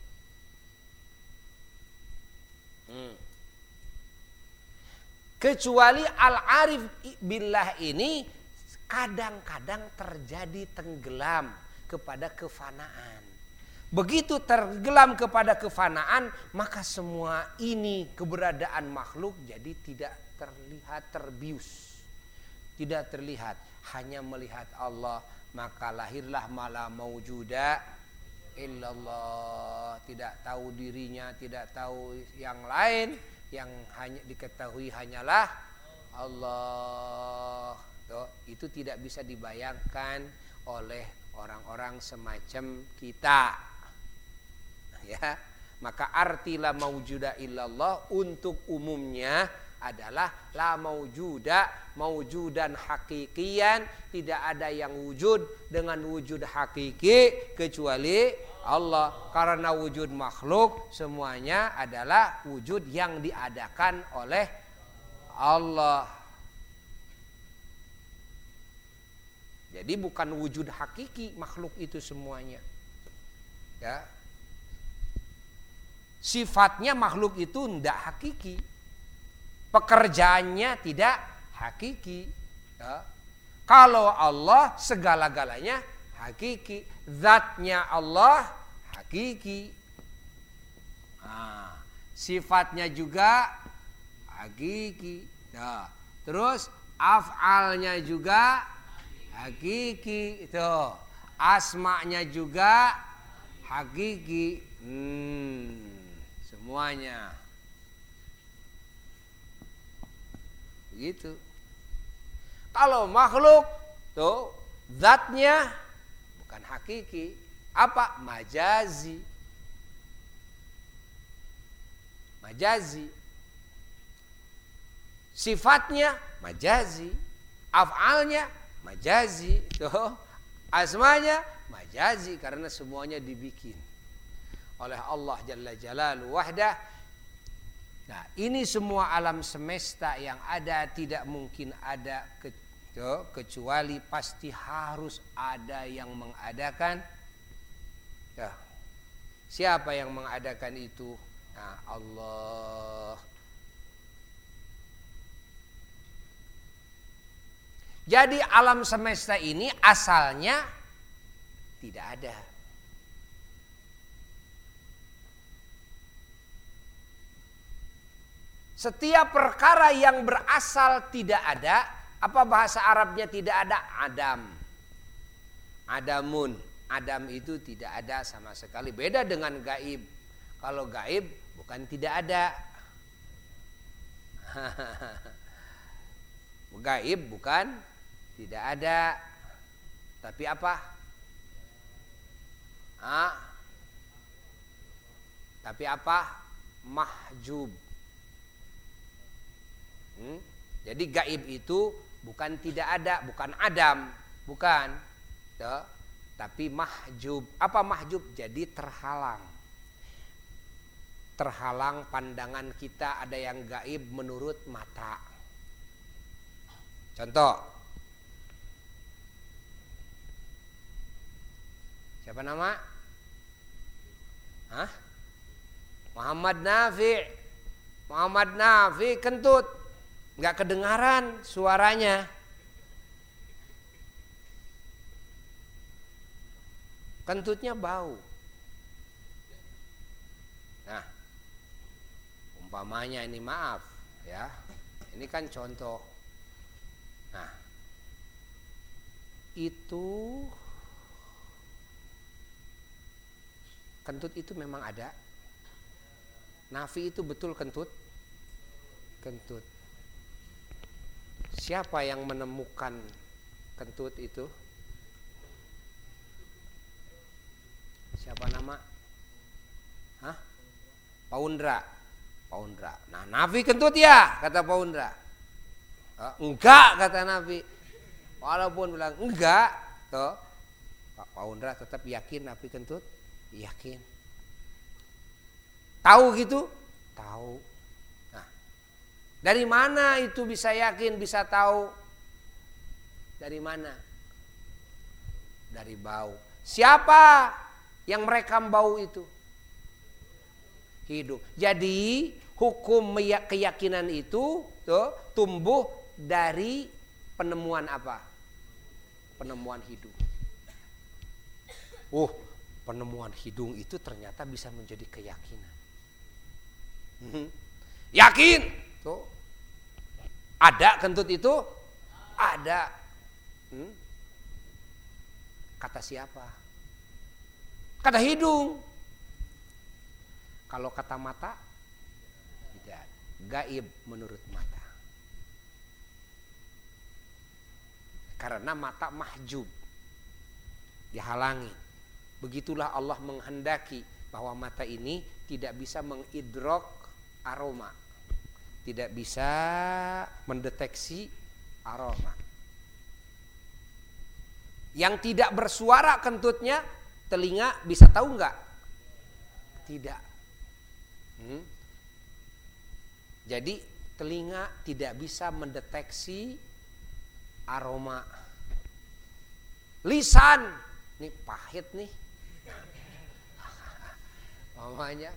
Kecuali al-arif billah ini kadang-kadang terjadi tenggelam kepada kefanaan. Begitu tenggelam kepada kefanaan, maka semua ini keberadaan makhluk jadi tidak terlihat, terbius. Tidak terlihat, hanya melihat Allah. Maka lahirlah mala maujuda illallah. Tidak tahu dirinya, tidak tahu yang lain. Yang hanya diketahui hanyalah Allah. Itu tidak bisa dibayangkan oleh orang-orang semacam kita. Ya, maka arti la maujuda illallah untuk umumnya adalah la maujuda maujudan hakikian, tidak ada yang wujud dengan wujud hakiki kecuali Allah. Karena wujud makhluk semuanya adalah wujud yang diadakan oleh Allah. Jadi bukan wujud hakiki makhluk itu semuanya. Ya. Sifatnya makhluk itu tidak hakiki. Pekerjaannya tidak hakiki. Ya. Kalau Allah segala-galanya hakiki. Zatnya Allah hakiki. Nah, sifatnya juga hakiki. Ya. Terus af'alnya juga hakiki. Itu. Asma'nya juga hakiki. Semuanya. Begitu. Kalau makhluk tuh zatnya bukan hakiki, apa? Majazi. Majazi. Sifatnya majazi, af'alnya majazi, tuh. Asmanya majazi karena semuanya dibikin oleh Allah Jalla Jalaluhu wahdah. Nah, ini semua alam semesta yang ada tidak mungkin ada kecuali pasti harus ada yang mengadakan. Ya. Siapa yang mengadakan itu? Nah, Allah. Jadi alam semesta ini asalnya tidak ada. Setiap perkara yang berasal tidak ada, apa bahasa Arabnya tidak ada? Adam. Adamun. Adam itu tidak ada sama sekali. Beda dengan gaib. Kalau gaib bukan tidak ada. Gaib bukan tidak ada. Tapi apa? Tapi apa? Mahjub. Jadi gaib itu bukan tidak ada, bukan Adam, bukan. Tuh. Tapi mahjub. Apa mahjub? Jadi terhalang. Terhalang pandangan kita, ada yang gaib menurut mata. Contoh. Siapa nama? Muhammad Nafi. Muhammad Nafi kentut. Nggak kedengaran suaranya. Kentutnya bau. Nah, umpamanya ini maaf ya. Ini kan contoh. Nah, itu kentut itu memang ada. Nafi itu betul kentut. Kentut. Siapa yang menemukan kentut itu? Siapa nama? Paundra. Paundra. Nah, Nafi kentut ya, kata Paundra. Enggak, kata Nafi. Walaupun bilang enggak, toh Pak Paundra tetap yakin Nafi kentut? Yakin. Tahu gitu? Tahu. Dari mana itu bisa yakin, bisa tahu? Dari mana? Dari bau. Siapa yang merekam bau itu? Hidung. Jadi hukum keyakinan itu tumbuh dari penemuan apa? Penemuan hidung. Penemuan hidung itu ternyata bisa menjadi keyakinan. Yakin? Tuh. Ada kentut itu? Ada. Kata siapa? Kata hidung. Kalau kata mata? Tidak. Gaib menurut mata. Karena mata mahjub. Dihalangi. Begitulah Allah menghendaki bahwa mata ini tidak bisa mengidrok aroma. Tidak bisa mendeteksi aroma. Yang tidak bersuara kentutnya telinga bisa tahu nggak? Tidak. Jadi telinga tidak bisa mendeteksi aroma. Lisan, nih pahit nih. Mamanya,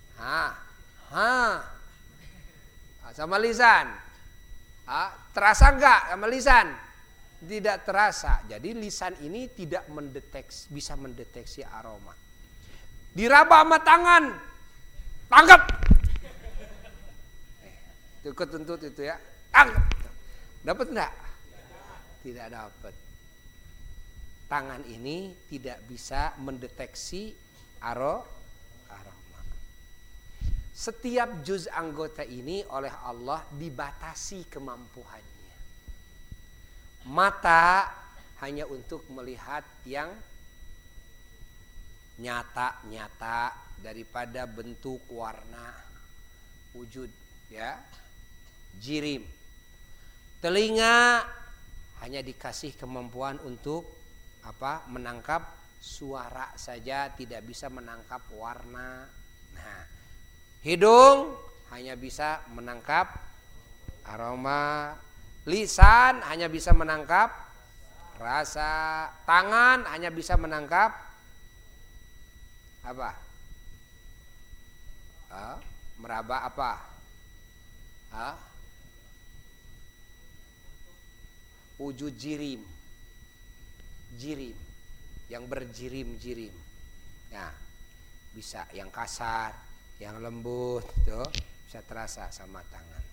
sama lisan. Terasa nggak sama lisan? Tidak terasa. Jadi lisan ini tidak bisa mendeteksi aroma. Diraba sama tangan, tangkap. Itu ketuntut itu ya, tangkap. Dapat enggak? Tidak dapat. Tangan ini tidak bisa mendeteksi aroma. Setiap juz anggota ini oleh Allah dibatasi kemampuannya. Mata hanya untuk melihat yang nyata-nyata daripada bentuk, warna, wujud, ya. Jirim. Telinga hanya dikasih kemampuan untuk menangkap suara saja, tidak bisa menangkap warna. Nah, hidung hanya bisa menangkap aroma, lisan hanya bisa menangkap rasa, tangan hanya bisa menangkap apa? Meraba apa? Wujud jirim, yang berjirim-jirim. Nah, bisa yang kasar, yang lembut, tuh bisa terasa sama tangan.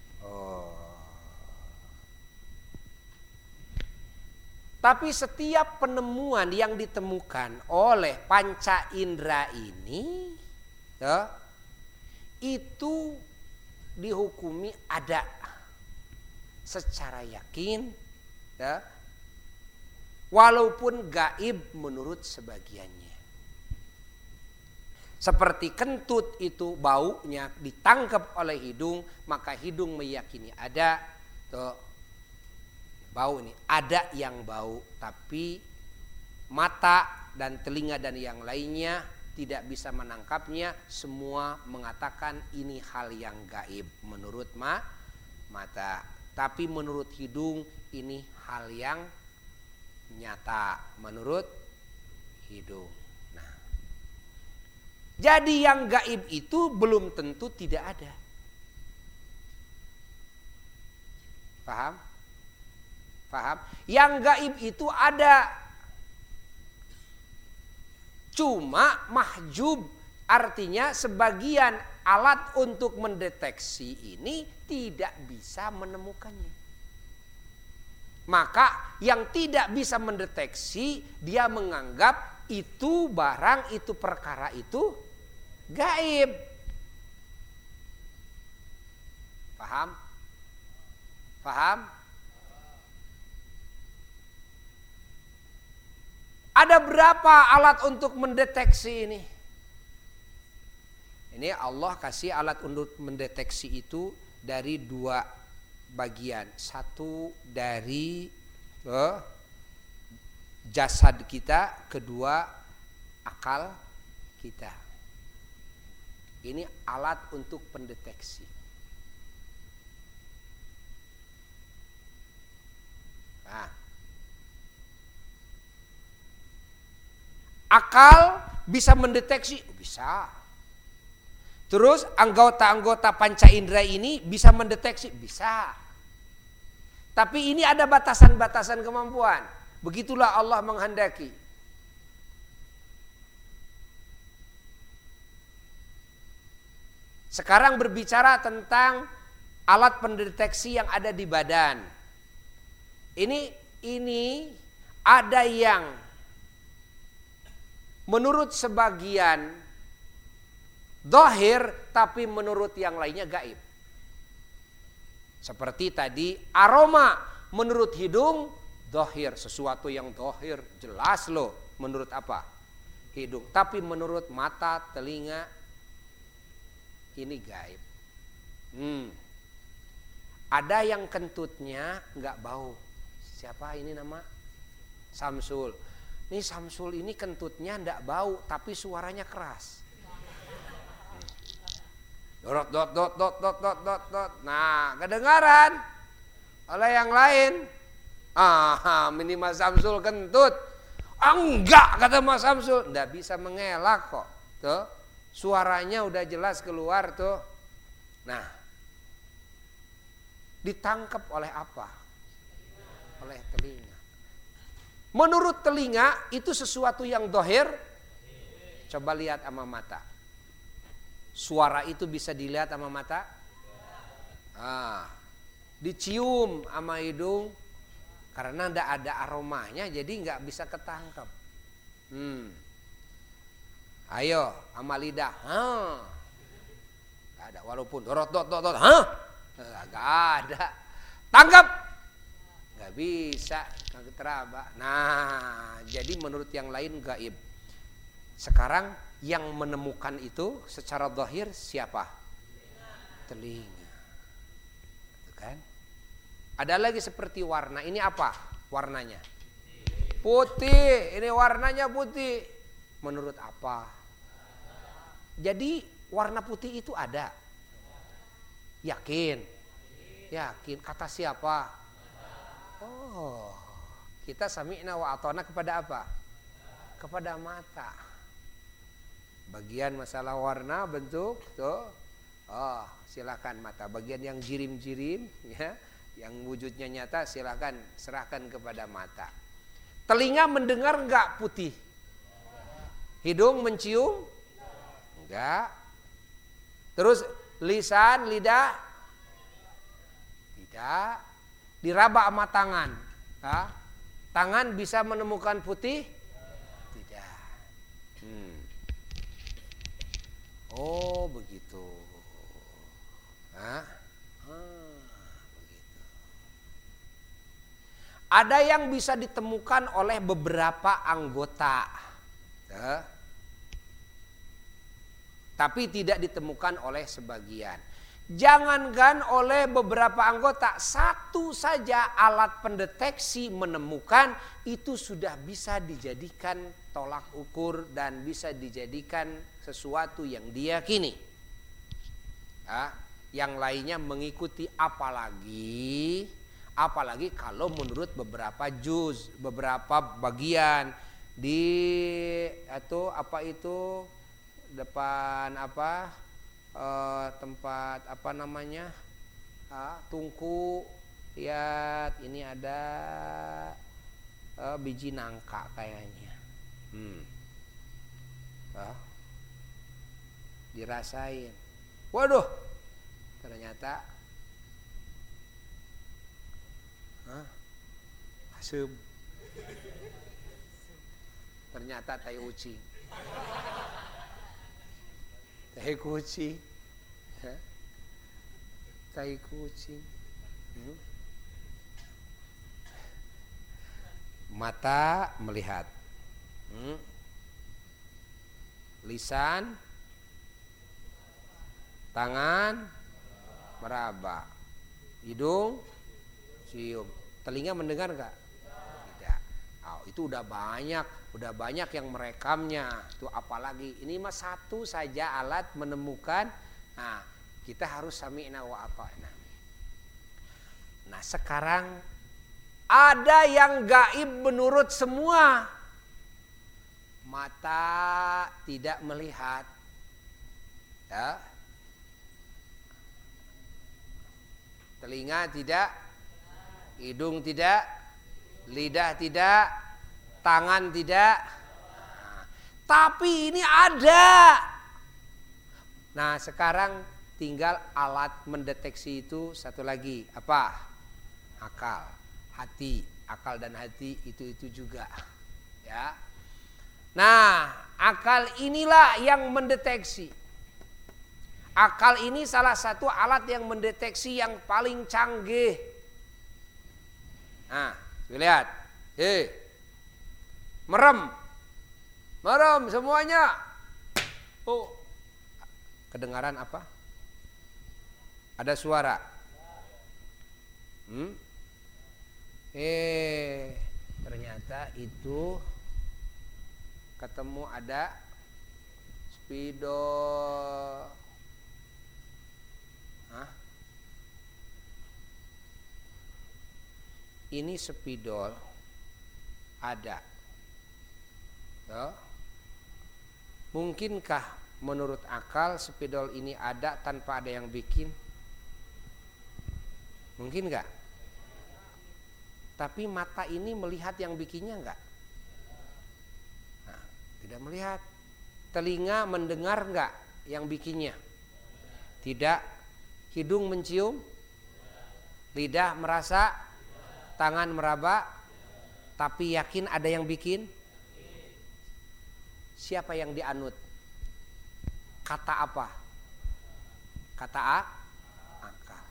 Tapi setiap penemuan yang ditemukan oleh panca indera ini, itu dihukumi ada secara yakin, walaupun gaib menurut sebagiannya. Seperti kentut itu baunya ditangkap oleh hidung, maka hidung meyakini ada bau ini, ada yang bau, tapi mata dan telinga dan yang lainnya tidak bisa menangkapnya. Semua mengatakan ini hal yang gaib menurut mata, tapi menurut hidung ini hal yang nyata menurut hidung. Nah, jadi yang gaib itu belum tentu tidak ada. Paham? Yang gaib itu ada, cuma mahjub, artinya sebagian alat untuk mendeteksi ini tidak bisa menemukannya. Maka yang tidak bisa mendeteksi, dia menganggap itu barang, itu perkara itu gaib. Paham? Ada berapa alat untuk mendeteksi ini? Ini Allah kasih alat untuk mendeteksi itu dari dua bagian. Satu dari jasad kita, kedua akal kita. Ini alat untuk pendeteksi. Nah, akal bisa mendeteksi, bisa. Terus anggota-anggota panca indera ini bisa mendeteksi, bisa. Tapi ini ada batasan-batasan kemampuan. Begitulah Allah menghendaki. Sekarang berbicara tentang alat pendeteksi yang ada di badan. Ini ada yang menurut sebagian zahir, tapi menurut yang lainnya gaib. Seperti tadi aroma menurut hidung zahir, sesuatu yang zahir jelas loh menurut apa? Hidung. Tapi menurut mata, telinga ini gaib. Ada yang kentutnya nggak bau. Siapa ini nama? Samsul. Nih Samsul ini kentutnya ndak bau tapi suaranya keras. Dot dot dot dot dot dot dot dot. Nah, kedengaran oleh yang lain. Ini Mas Samsul kentut. Enggak, kata Mas Samsul, ndak bisa mengelak kok. Tuh, suaranya udah jelas keluar tuh. Nah, ditangkap oleh apa? Oleh telinga. Menurut telinga itu sesuatu yang dohir. Coba lihat sama mata. Suara itu bisa dilihat sama mata? Dicium sama hidung. Karena tidak ada aromanya jadi nggak bisa ketangkep. Ayo sama lidah. Nggak ada, walaupun dot dot dot dot. Nggak ada. Tangkap. Nggak bisa. Nggak teraba. Nah, jadi menurut yang lain gaib. Sekarang yang menemukan itu secara zahir siapa? Telinga. Itu kan? Ada lagi seperti warna. Ini apa warnanya? Putih. Ini warnanya putih. Menurut apa? Jadi warna putih itu ada. Yakin? Yakin. Kata siapa? Oh, kita sami'na wa ata'na kepada apa? Kepada mata. Bagian masalah warna, bentuk, tuh. Oh, silakan mata. Bagian yang jirim-jirim, ya, yang wujudnya nyata, silakan serahkan kepada mata. Telinga mendengar enggak putih? Hidung mencium? Enggak. Terus lisan, lidah? Tidak. Diraba sama tangan. Tangan bisa menemukan putih? Tidak. Oh begitu. Begitu. Ada yang bisa ditemukan oleh beberapa anggota, tapi tidak ditemukan oleh sebagian. Jangankan oleh beberapa anggota, satu saja alat pendeteksi menemukan itu sudah bisa dijadikan tolak ukur dan bisa dijadikan sesuatu yang diyakini. Yang lainnya mengikuti, apalagi kalau menurut beberapa juz, beberapa bagian di depan tempat tungku, lihat ini ada biji nangka kayaknya. Dirasain, waduh, ternyata asem, ternyata tai ucing. Tai kucing, tai kucing. Mata melihat, lisan, tangan meraba, hidung cium, telinga mendengar nggak? Tidak. Itu udah banyak yang merekamnya. Itu apalagi ini mah satu saja alat menemukan. Nah, kita harus sami'na wa ata'na. Nah, sekarang ada yang gaib menurut semua. Mata tidak melihat. Ya. Telinga tidak, hidung tidak, lidah tidak, tangan tidak. Tapi ini ada. Nah, sekarang tinggal alat mendeteksi itu satu lagi. Apa? Akal, hati. Akal dan hati itu juga. Ya. Nah, akal inilah yang mendeteksi. Akal ini salah satu alat yang mendeteksi yang paling canggih. Nah, lihat. Merem semuanya. Oh, kedengaran apa? Ada suara. Ternyata itu ketemu ada spidol. Hah? Ini spidol ada. Tuh. Mungkinkah menurut akal spidol ini ada tanpa ada yang bikin? Mungkin nggak? Tapi mata ini melihat yang bikinnya nggak? Nah, tidak melihat. Telinga mendengar nggak yang bikinnya? Tidak. Hidung mencium? Lidah merasa? Tangan meraba? Tapi yakin ada yang bikin? Siapa yang dianut? Kata apa? Kata akal.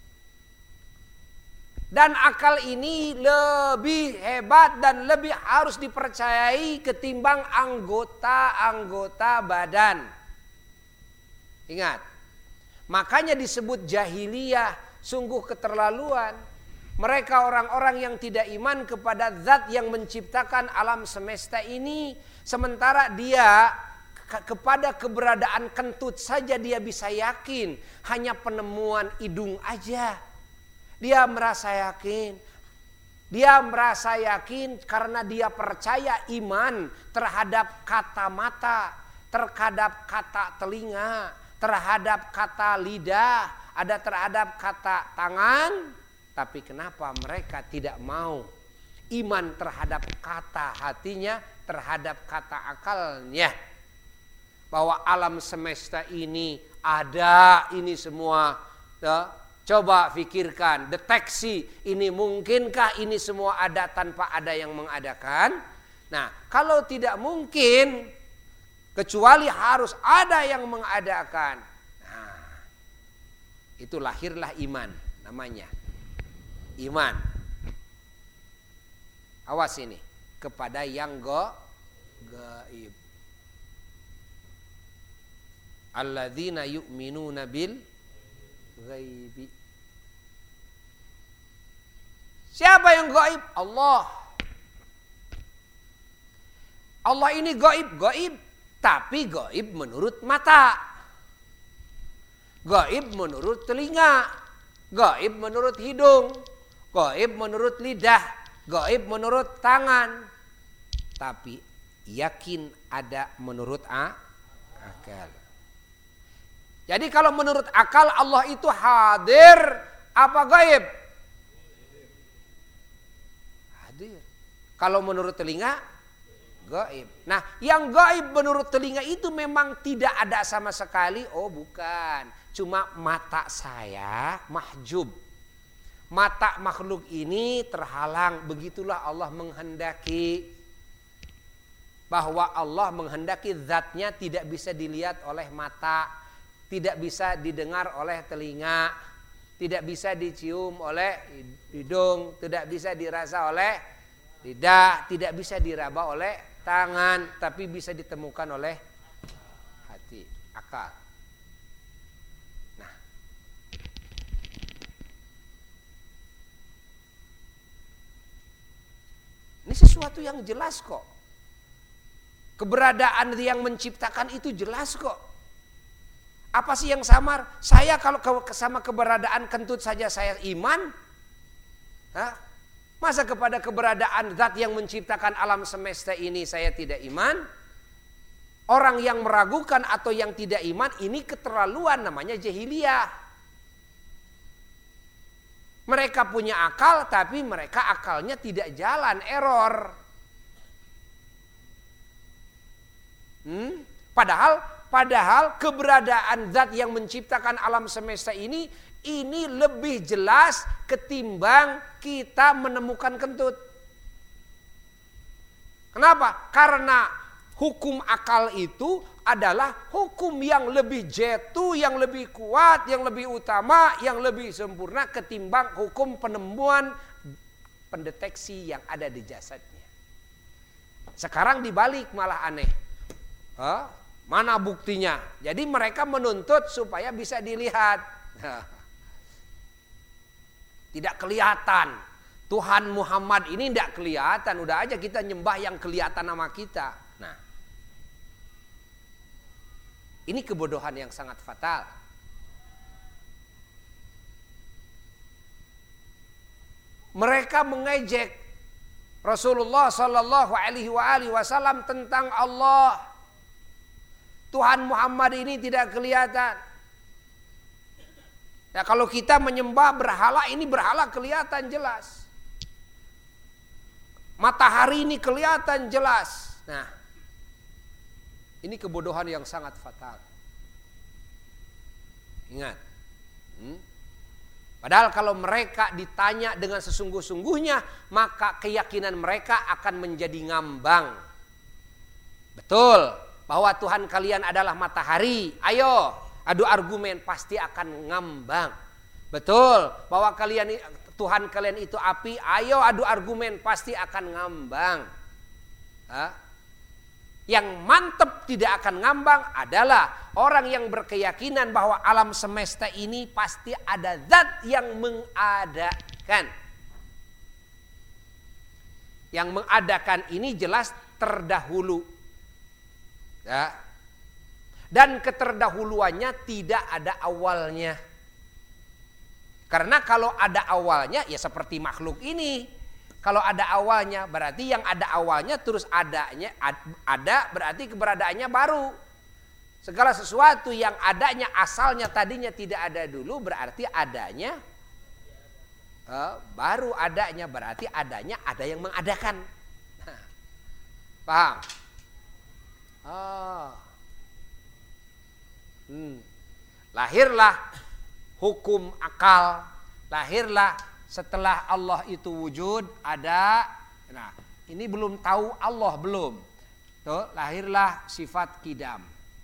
Dan akal ini lebih hebat dan lebih harus dipercayai ketimbang anggota-anggota badan. Ingat, makanya disebut jahiliyah, sungguh keterlaluan. Mereka orang-orang yang tidak iman kepada zat yang menciptakan alam semesta ini. Sementara dia kepada keberadaan kentut saja dia bisa yakin. Hanya penemuan hidung aja. Dia merasa yakin. Dia merasa yakin karena dia percaya iman terhadap kata mata. Terhadap kata telinga. Terhadap kata lidah. Ada terhadap kata tangan. Tapi kenapa mereka tidak mau iman terhadap kata hatinya, terhadap kata akalnya? Bahwa alam semesta ini ada, ini semua. Ya, coba pikirkan, deteksi, ini mungkinkah ini semua ada tanpa ada yang mengadakan? Nah, kalau tidak mungkin, kecuali harus ada yang mengadakan. Nah, itu lahirlah iman namanya. Iman. Awas ini kepada yang gaib. Alladzina yu'minuna bil ghaibi. Siapa yang gaib? Allah. Allah ini gaib, tapi gaib menurut mata. Gaib menurut telinga. Gaib menurut hidung. Gaib menurut lidah, gaib menurut tangan. Tapi yakin ada menurut akal. Jadi kalau menurut akal Allah itu hadir, apa gaib? Hadir. Kalau menurut telinga, gaib. Nah, yang gaib menurut telinga itu memang tidak ada sama sekali. Oh, bukan. Cuma mata saya mahjub. Mata makhluk ini terhalang. Begitulah Allah menghendaki. Bahwa Allah menghendaki zatnya tidak bisa dilihat oleh mata. Tidak bisa didengar oleh telinga. Tidak bisa dicium oleh hidung. Tidak bisa dirasa oleh lidah. Tidak bisa diraba oleh tangan. Tapi bisa ditemukan oleh hati, akal. Ini sesuatu yang jelas kok. Keberadaan yang menciptakan itu jelas kok. Apa sih yang samar? Saya kalau sama keberadaan kentut saja saya iman. Hah? Masa kepada keberadaan zat yang menciptakan alam semesta ini saya tidak iman? Orang yang meragukan atau yang tidak iman ini keterlaluan, namanya jahiliyah. Mereka punya akal tapi mereka akalnya tidak jalan, error. Padahal keberadaan zat yang menciptakan alam semesta ini lebih jelas ketimbang kita menemukan kentut. Kenapa? Karena hukum akal itu adalah hukum yang lebih jitu, yang lebih kuat, yang lebih utama, yang lebih sempurna ketimbang hukum penemuan pendeteksi yang ada di jasadnya. Sekarang dibalik malah aneh. Mana buktinya? Jadi mereka menuntut supaya bisa dilihat. Tidak kelihatan. Tuhan Muhammad ini tidak kelihatan. Udah aja kita nyembah yang kelihatan sama kita. Nah, Ini kebodohan yang sangat fatal. Mereka mengejek Rasulullah Sallallahu Alaihi Wasallam tentang Allah. Tuhan Muhammad ini tidak kelihatan. Ya, kalau kita menyembah berhala, ini berhala kelihatan jelas. Matahari ini kelihatan jelas. Nah, ini kebodohan yang sangat fatal. Ingat. Padahal kalau mereka ditanya dengan sesungguh-sungguhnya, maka keyakinan mereka akan menjadi ngambang. Betul, bahwa Tuhan kalian adalah matahari. Ayo, adu argumen, pasti akan ngambang. Betul, bahwa Tuhan kalian itu api. Ayo adu argumen, pasti akan ngambang. Yang mantap tidak akan ngambang adalah orang yang berkeyakinan bahwa alam semesta ini pasti ada zat yang mengadakan. Yang mengadakan ini jelas terdahulu. Ya. Dan keterdahuluannya tidak ada awalnya. Karena kalau ada awalnya ya seperti makhluk ini. Kalau ada awalnya berarti yang ada awalnya terus adanya ada berarti keberadaannya baru. Segala sesuatu yang adanya asalnya tadinya tidak ada dulu berarti adanya baru adanya berarti adanya ada yang mengadakan. Nah, paham? Lahirlah hukum akal, lahirlah setelah Allah itu wujud ada. Nah, ini belum tahu Allah belum. Tuh, lahirlah sifat kidam.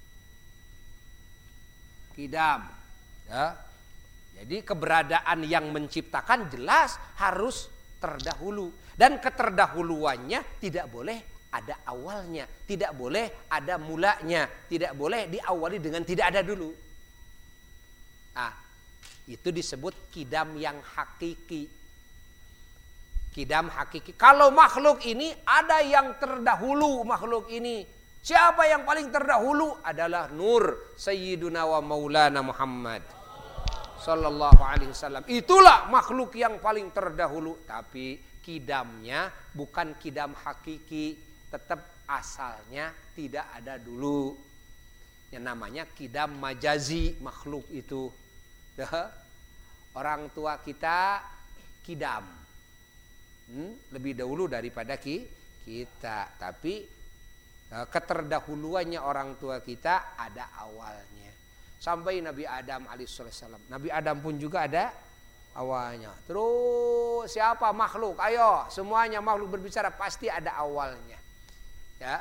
Kidam. Ya. Jadi keberadaan yang menciptakan jelas harus terdahulu. Dan keterdahuluannya tidak boleh ada awalnya. Tidak boleh ada mulanya. Tidak boleh diawali dengan tidak ada dulu. Nah, itu disebut kidam yang hakiki. Kidam hakiki. Kalau makhluk ini ada yang terdahulu makhluk ini. Siapa yang paling terdahulu? Adalah Nur Sayyiduna wa Maulana Muhammad Sallallahu Alaihi Wasallam. Itulah makhluk yang paling terdahulu. Tapi kidamnya bukan kidam hakiki. Tetap asalnya tidak ada dulu. Yang namanya kidam majazi makhluk itu. Orang tua kita kidam lebih dahulu daripada kita. Tapi keterdahuluannya orang tua kita ada awalnya. Sampai Nabi Adam alaihissalam. Nabi Adam pun juga ada awalnya. Terus siapa makhluk? Ayo semuanya makhluk berbicara pasti ada awalnya. Ya.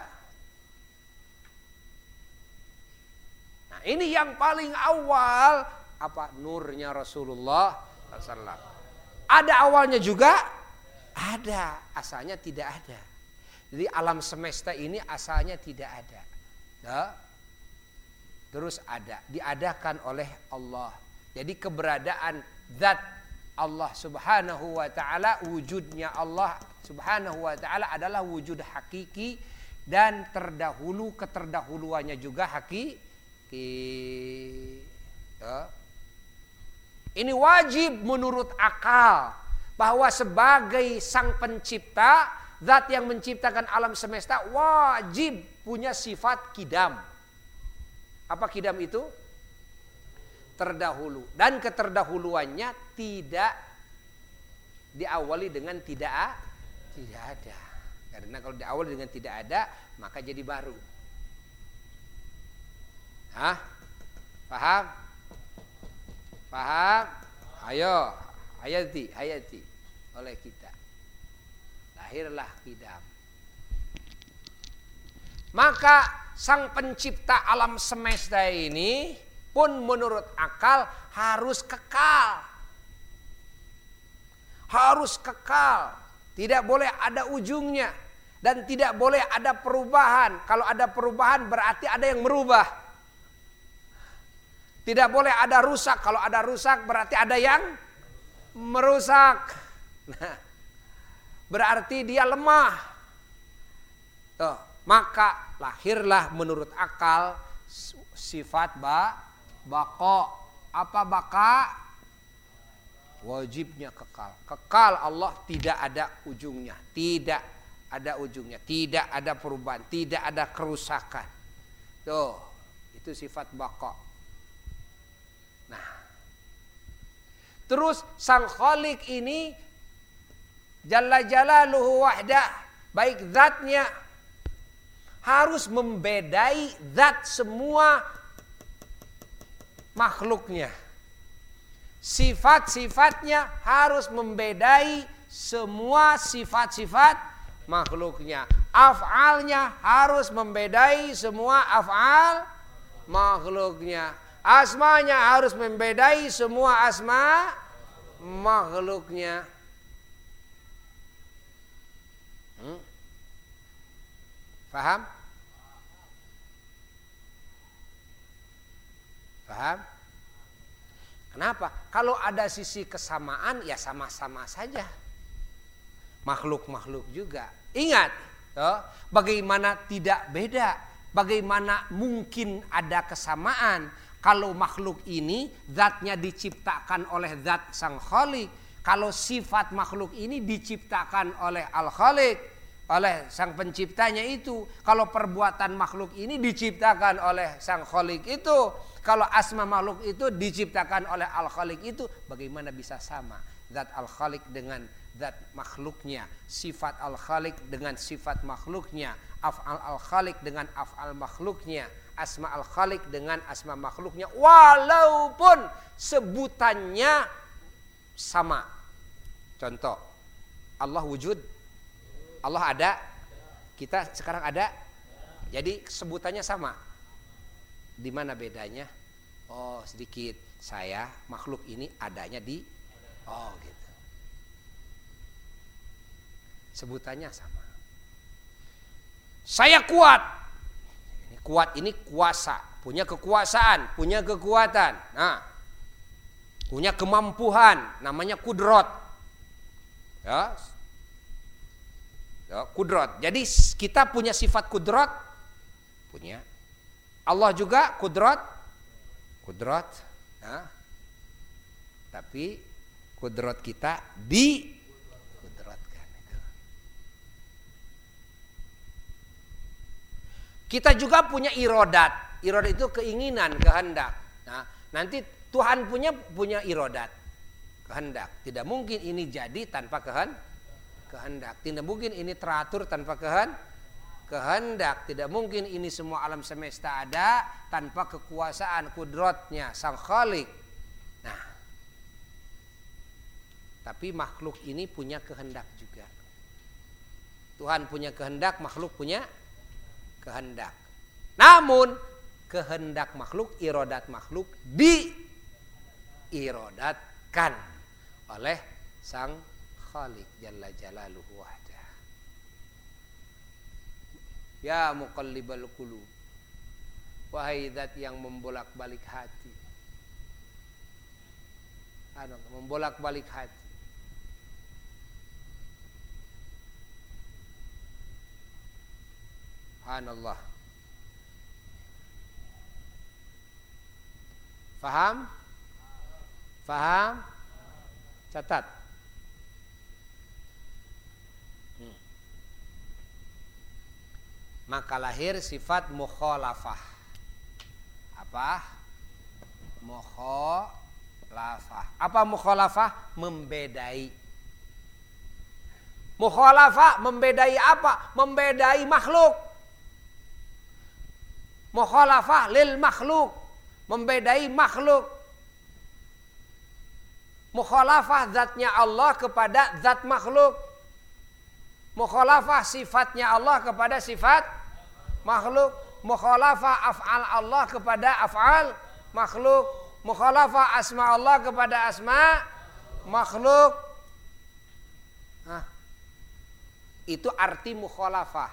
Nah ini yang paling awal. Apa? Nurnya Rasulullah SAW. Ada awalnya juga? Ada. Asalnya tidak ada. Jadi alam semesta ini asalnya tidak ada. Ya. Terus ada. Diadakan oleh Allah. Jadi keberadaan zat Allah subhanahu wa ta'ala, wujudnya Allah subhanahu wa ta'ala adalah wujud hakiki. Dan terdahulu, keterdahuluannya juga hakiki. Ya. Ini wajib menurut akal bahwa sebagai sang pencipta, zat yang menciptakan alam semesta wajib punya sifat kidam. Apa kidam itu? Terdahulu. Dan keterdahuluannya tidak diawali dengan tidak ada. Karena kalau diawali dengan tidak ada, maka jadi baru. Hah? Paham? Paham? Ayo, hayati oleh kita. Lahirlah kidam. Maka sang pencipta alam semesta ini pun menurut akal harus kekal. Harus kekal. Tidak boleh ada ujungnya. Dan tidak boleh ada perubahan. Kalau ada perubahan berarti ada yang merubah. Tidak boleh ada rusak. Kalau ada rusak berarti ada yang merusak. Nah, berarti dia lemah. Tuh, maka lahirlah menurut akal sifat baqa. Apa baqa? Wajibnya kekal. Kekal Allah tidak ada ujungnya. Tidak ada ujungnya. Tidak ada perubahan. Tidak ada kerusakan. Tuh, itu sifat baqa. Nah, terus Sang Khalik ini Jalla Jalaluhu wahdah, baik zatnya harus membedai zat semua makhluknya. Sifat-sifatnya harus membedai semua sifat-sifat makhluknya. Af'alnya harus membedai semua af'al makhluknya. Asmanya harus membedai semua asma makhluknya. Paham? Paham? Kenapa? Kalau ada sisi kesamaan ya sama-sama saja. Makhluk-makhluk juga. Ingat, bagaimana tidak beda? Bagaimana mungkin ada kesamaan? Kalau makhluk ini zatnya diciptakan oleh zat Sang Khalik. Kalau sifat makhluk ini diciptakan oleh Al-Khalik, oleh Sang Penciptanya itu. Kalau perbuatan makhluk ini diciptakan oleh Sang Khalik itu. Kalau asma makhluk itu diciptakan oleh Al-Khalik itu. Bagaimana bisa sama zat Al-Khalik dengan zat makhluknya, sifat Al-Khalik dengan sifat makhluknya, af'al Al-Khalik dengan af'al makhluknya, asma Al-Khalik dengan asma makhluknya, walaupun sebutannya sama. Contoh, Allah wujud, Allah ada, kita sekarang ada, jadi sebutannya sama. Di mana bedanya? Oh sedikit, saya makhluk ini adanya di, oh gitu. Sebutannya sama. Saya kuat. Kuat ini kuasa, punya kekuasaan, punya kekuatan. Nah, punya kemampuan, namanya kudrot. Ya, kudrot. Jadi kita punya sifat kudrot, punya. Allah juga kudrot. Ya. Tapi kudrot kita dikudrotkan. Kita juga punya irodat. Irodat itu keinginan, kehendak. Nah, nanti Tuhan punya irodat, kehendak. Tidak mungkin ini jadi tanpa kehendak. Tidak mungkin ini teratur tanpa kehendak. Tidak mungkin ini semua alam semesta ada tanpa kekuasaan kudrotnya Sang Khalik. Nah, tapi makhluk ini punya kehendak juga. Tuhan punya kehendak, makhluk punya kehendak. Namun kehendak makhluk, irodat makhluk diirodatkan oleh Sang Khalik Jalla Jalaluhu wahdah. Ya muqallibal qulub, wahai zat yang membolak-balik hati. Membolak-balik hati. Subhanallah. Faham? Faham? Catat. Maka lahir sifat mukhalafah. Apa? Mukhalafah. Apa mukhalafah? Membedai. Mukhalafah membedai apa? Membedai makhluk. Mukhalafah lil makhluk. Membedai makhluk. Mukhalafah zatnya Allah kepada zat makhluk. Mukhalafah sifatnya Allah kepada sifat makhluk. Mukhalafah af'al Allah kepada af'al makhluk. Mukhalafah asma Allah kepada asma makhluk. Nah, itu arti mukhalafah.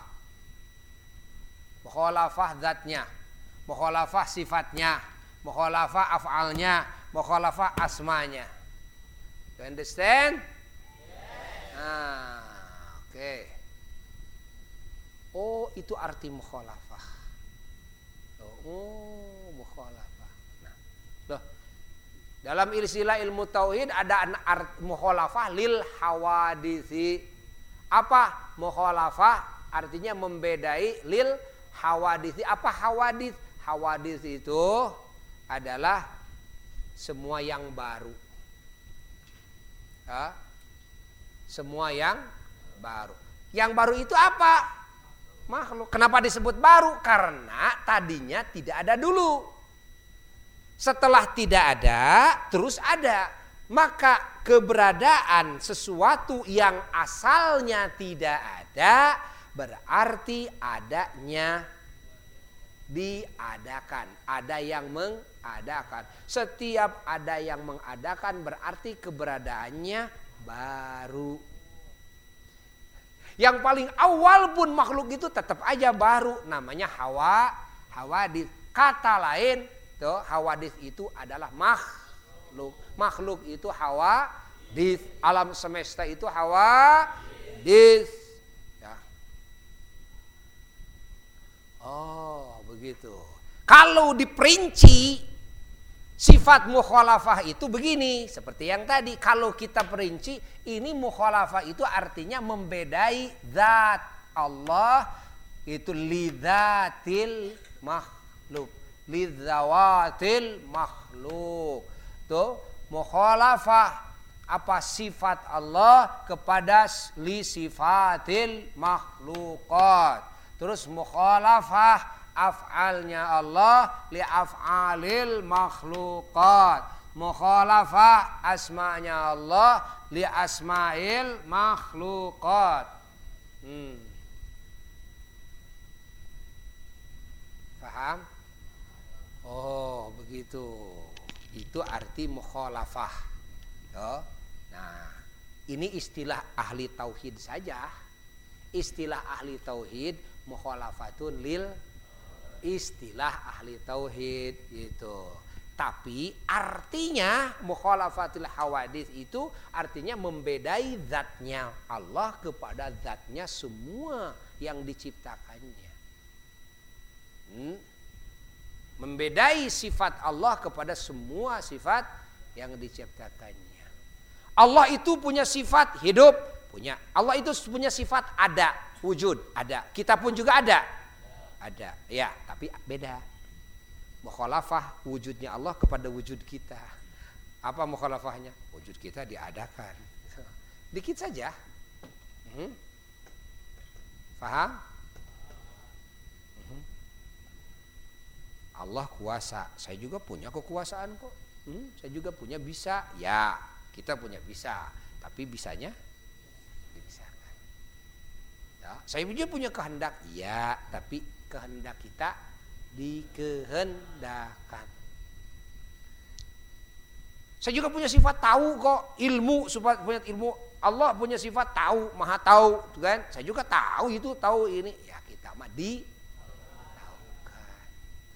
Mukhalafah zatnya, mukhalafah sifatnya, mukhalafah af'alnya, mukhalafah asmanya. You understand? Nah, oke. Oh, itu arti mukhalafah. Oh, mukhalafah. Nah, loh. Dalam istilah ilmu tauhid ada mukhalafah lil hawaditsi. Apa mukhalafah? Artinya membedai lil hawaditsi. Apa hawadits? Hawadits itu adalah semua yang baru. Ya. Semua yang baru. Yang baru itu apa? Makhluk. Kenapa disebut baru? Karena tadinya tidak ada dulu. Setelah tidak ada, terus ada. Maka keberadaan sesuatu yang asalnya tidak ada berarti adanya diadakan. Ada yang mengadakan. Setiap ada yang mengadakan berarti keberadaannya baru. Yang paling awal pun makhluk itu tetap aja baru, namanya hawadits. Kata lain, tuh hawadits itu adalah makhluk. Makhluk itu hawadits. Alam semesta itu hawadits. Ya. Oh, begitu. Kalau diperinci sifat mukhalafah itu begini, seperti yang tadi. Kalau kita perinci, ini mukhalafah itu artinya membedai zat Allah itu lidzatil makhluk, lidzawatil makhluk. Tuh, mukhalafah apa sifat Allah kepada li sifatil makhluqat. Terus mukhalafah af'alnya Allah li af'alil makhluqat. Mukhalafah asma'nya Allah li asma'il makhluqat. Paham? Oh, begitu. Itu arti mukhalafah. Nah, ini istilah ahli tauhid saja. Istilah ahli tauhid mukhalafatun lil istilah ahli tauhid itu. Tapi artinya mukhalafatul hawadits itu artinya membedai zatnya Allah kepada zatnya semua yang diciptakannya. Membedai sifat Allah kepada semua sifat yang diciptakannya. Allah itu punya sifat hidup, punya. Allah itu punya sifat ada, wujud, ada. Kita pun juga ada. Ada, ya, tapi beda. Mukhalafah wujudnya Allah kepada wujud kita. Apa mukhalafahnya? Wujud kita diadakan. Dikit saja. Paham? Allah kuasa. Saya juga punya kekuasaan kok. Saya juga punya bisa. Ya, kita punya bisa. Tapi bisanya dibisakan. Ya, saya juga punya kehendak. Ya, tapi kehendak kita dikehendakkan. Saya juga punya sifat tahu kok, ilmu, sifat punya ilmu. Allah punya sifat tahu, maha tahu, kan? Saya juga tahu itu, tahu ini. Ya kita mah ditaukan.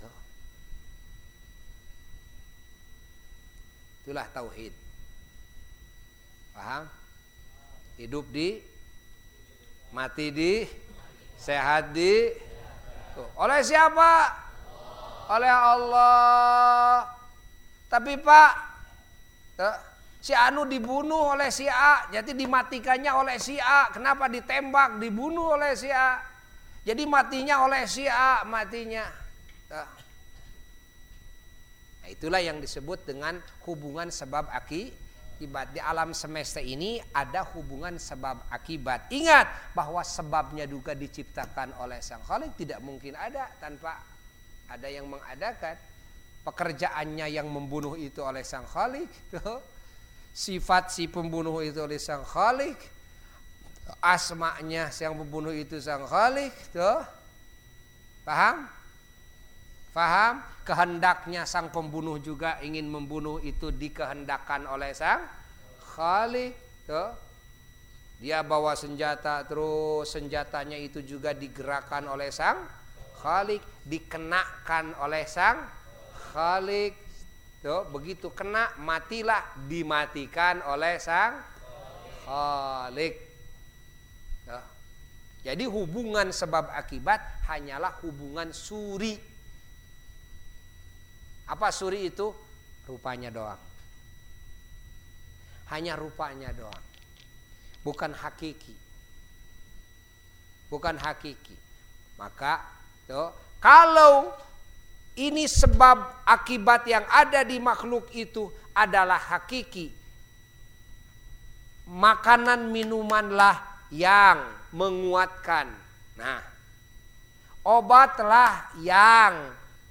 Itulah tauhid. Paham? Hidup di, mati di, sehat di. Oleh siapa? Oleh Allah. Tapi Pak, si Anu dibunuh oleh si A, jadi dimatikannya oleh si A. Kenapa ditembak, dibunuh oleh si A? Jadi matinya oleh si A, matinya. Nah, itulah yang disebut dengan hubungan sebab akibat. Di alam semesta ini ada hubungan sebab akibat. Ingat bahwa sebabnya juga diciptakan oleh Sang Khalik, tidak mungkin ada tanpa ada yang mengadakan. Pekerjaannya yang membunuh itu oleh Sang Khalik, sifat si pembunuh itu oleh Sang Khalik, asma'nya yang membunuh itu Sang Khalik, paham? Paham? Kehendaknya sang pembunuh juga ingin membunuh itu dikehendakkan oleh Sang Khalik. Dia bawa senjata, terus senjatanya itu juga digerakkan oleh Sang Khalik, dikenakan oleh Sang Khalik. Begitu kena, matilah, dimatikan oleh Sang Khalik. Jadi hubungan sebab akibat hanyalah hubungan suri. Apa suri itu? Rupanya doang. Hanya rupanya doang. Bukan hakiki. Bukan hakiki. Maka tuh, kalau ini sebab akibat yang ada di makhluk itu adalah hakiki, makanan minumanlah yang menguatkan. Nah, obatlah yang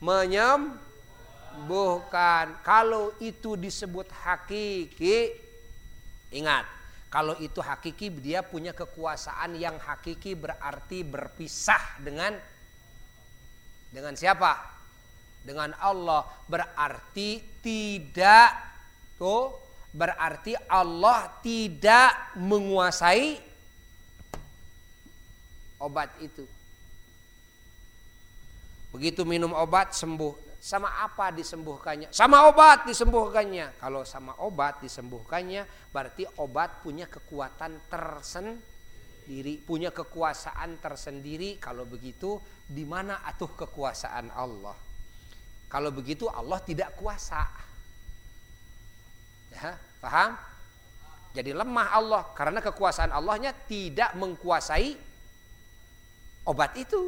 menyembuhkan. Kalau itu disebut hakiki, ingat, kalau itu hakiki dia punya kekuasaan yang hakiki, berarti berpisah dengan siapa? Dengan Allah. Berarti tidak tuh, berarti Allah tidak menguasai obat itu. Begitu minum obat sembuh. Sama apa disembuhkannya? Sama obat disembuhkannya. Kalau sama obat disembuhkannya, berarti obat punya kekuatan tersendiri, punya kekuasaan tersendiri. Kalau begitu, di mana atuh kekuasaan Allah? Kalau begitu Allah tidak kuasa. Ya, paham? Jadi lemah Allah karena kekuasaan Allahnya tidak mengkuasai obat itu.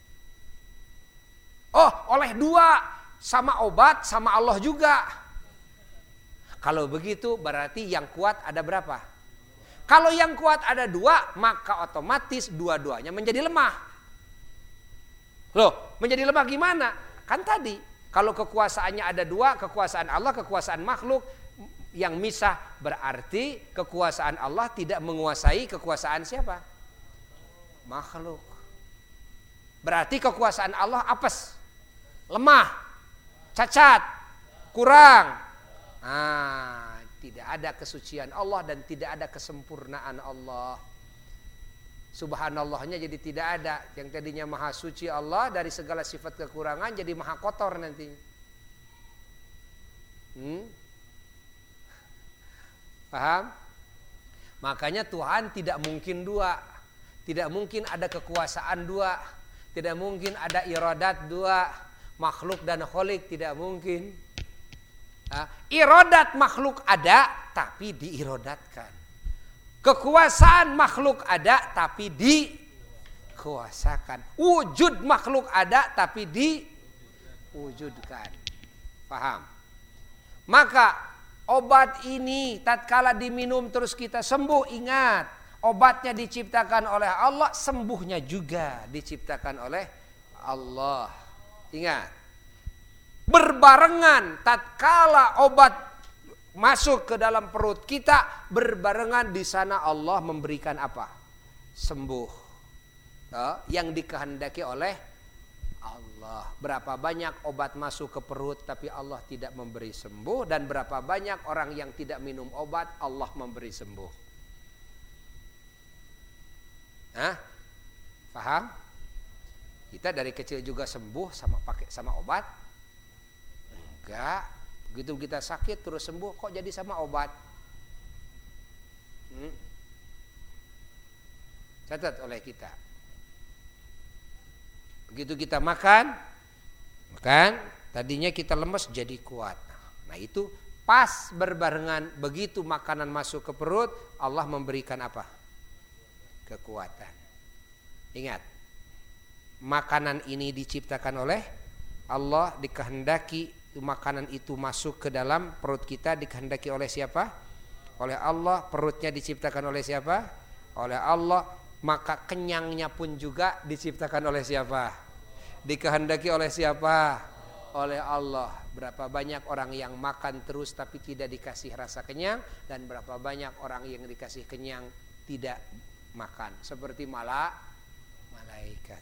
Oh, oleh dua, sama obat sama Allah juga. Kalau begitu berarti yang kuat ada berapa? Kalau yang kuat ada dua, maka otomatis dua-duanya menjadi lemah. Loh, menjadi lemah gimana? Kan tadi, kalau kekuasaannya ada dua, kekuasaan Allah, kekuasaan makhluk yang misah, berarti kekuasaan Allah tidak menguasai kekuasaan siapa? Makhluk. Berarti kekuasaan Allah apes, lemah, cacat, kurang. Tidak ada kesucian Allah dan tidak ada kesempurnaan Allah. Subhanallahnya jadi tidak ada. Yang tadinya maha suci Allah dari segala sifat kekurangan jadi maha kotor nanti. Paham? Makanya Tuhan tidak mungkin dua. Tidak mungkin ada kekuasaan dua. Tidak mungkin ada iradat dua. Makhluk dan kholik tidak mungkin. Iradat makhluk ada tapi diirodatkan. Kekuasaan makhluk ada tapi dikuasakan. Wujud makhluk ada tapi diwujudkan. Paham? Maka obat ini tatkala diminum terus kita sembuh, ingat, obatnya diciptakan oleh Allah, sembuhnya juga diciptakan oleh Allah. Ingat, berbarengan tatkala obat masuk ke dalam perut kita, berbarengan di sana Allah memberikan apa? Sembuh. Yang dikehendaki oleh Allah. Berapa banyak obat masuk ke perut tapi Allah tidak memberi sembuh, dan berapa banyak orang yang tidak minum obat Allah memberi sembuh. Paham? Kita dari kecil juga sembuh sama obat? Enggak. Begitu kita sakit terus sembuh, kok jadi sama obat? Catat oleh kita. Begitu kita makan, tadinya kita lemes jadi kuat. Nah itu pas berbarengan, begitu makanan masuk ke perut, Allah memberikan apa? Kekuatan. Ingat, makanan ini diciptakan oleh Allah, dikehendaki makanan itu masuk ke dalam perut kita, dikehendaki oleh siapa? Oleh Allah. Perutnya diciptakan oleh siapa? Oleh Allah. Maka kenyangnya pun juga diciptakan oleh siapa? Dikehendaki oleh siapa? Oleh Allah. Berapa banyak orang yang makan terus tapi tidak dikasih rasa kenyang, dan berapa banyak orang yang dikasih kenyang tidak makan, seperti malaikat.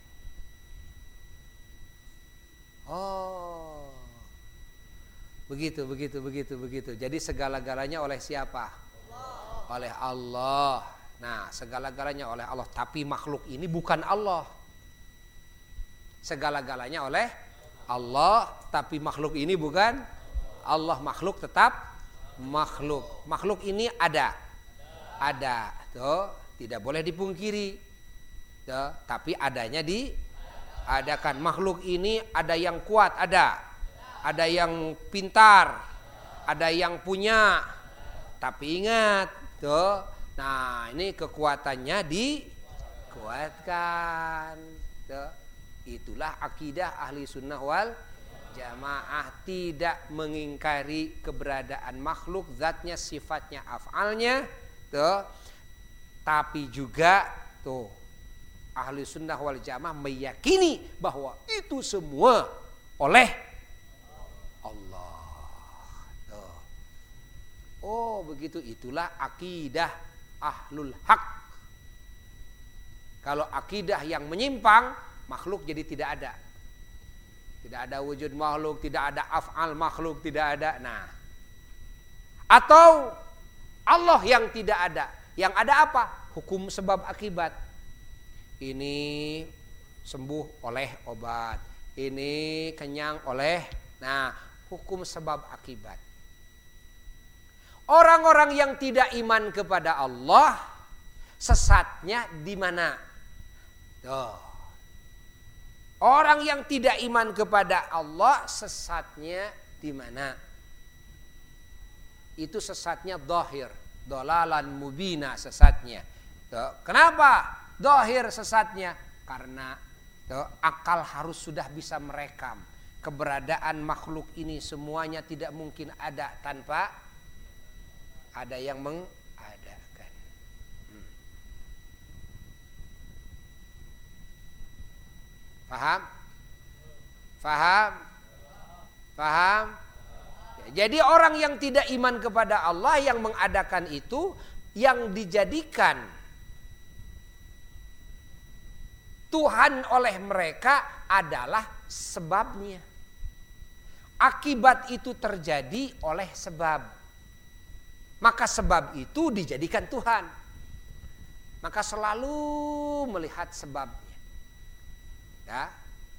Oh, begitu. Jadi segala-galanya oleh siapa? Allah. Oleh Allah. Nah, segala-galanya oleh Allah. Tapi makhluk ini bukan Allah. Segala-galanya oleh Allah, tapi makhluk ini bukan Allah. Makhluk tetap makhluk. Makhluk ini ada. Tuh, tidak boleh dipungkiri. Tuh, tapi adanya diadakan. Makhluk ini ada yang kuat, ada. Ada yang pintar, ada yang punya. Tapi ingat, tuh. Nah, ini kekuatannya dikuatkan. Tuh. Itulah akidah ahli sunnah wal jamaah, tidak mengingkari keberadaan makhluk, zatnya, sifatnya, af'alnya, tuh. Tapi juga tuh ahli sunnah wal jamaah meyakini bahwa itu semua oleh Allah. Tuh. Oh begitu, itulah akidah ahlul haq. Kalau akidah yang menyimpang, makhluk jadi tidak ada. Tidak ada wujud makhluk, tidak ada af'al makhluk, tidak ada. Nah, atau Allah yang tidak ada. Yang ada apa? Hukum sebab akibat. Ini sembuh oleh obat, ini kenyang oleh. Nah, hukum sebab akibat. Orang-orang yang tidak iman kepada Allah, sesatnya di mana? Tuh. Orang yang tidak iman kepada Allah, sesatnya di mana? Itu sesatnya dhahir, dhalalan mubina sesatnya. Tuh. Kenapa dhahir sesatnya? Karena tuh, akal harus sudah bisa merekam keberadaan makhluk ini semuanya tidak mungkin ada tanpa ada yang mengadakan. Paham? Paham? Paham? Ya, jadi orang yang tidak iman kepada Allah yang mengadakan itu, yang dijadikan Tuhan oleh mereka adalah sebabnya. Akibat itu terjadi oleh sebab. Maka sebab itu dijadikan Tuhan. Maka selalu melihat sebabnya. Ya.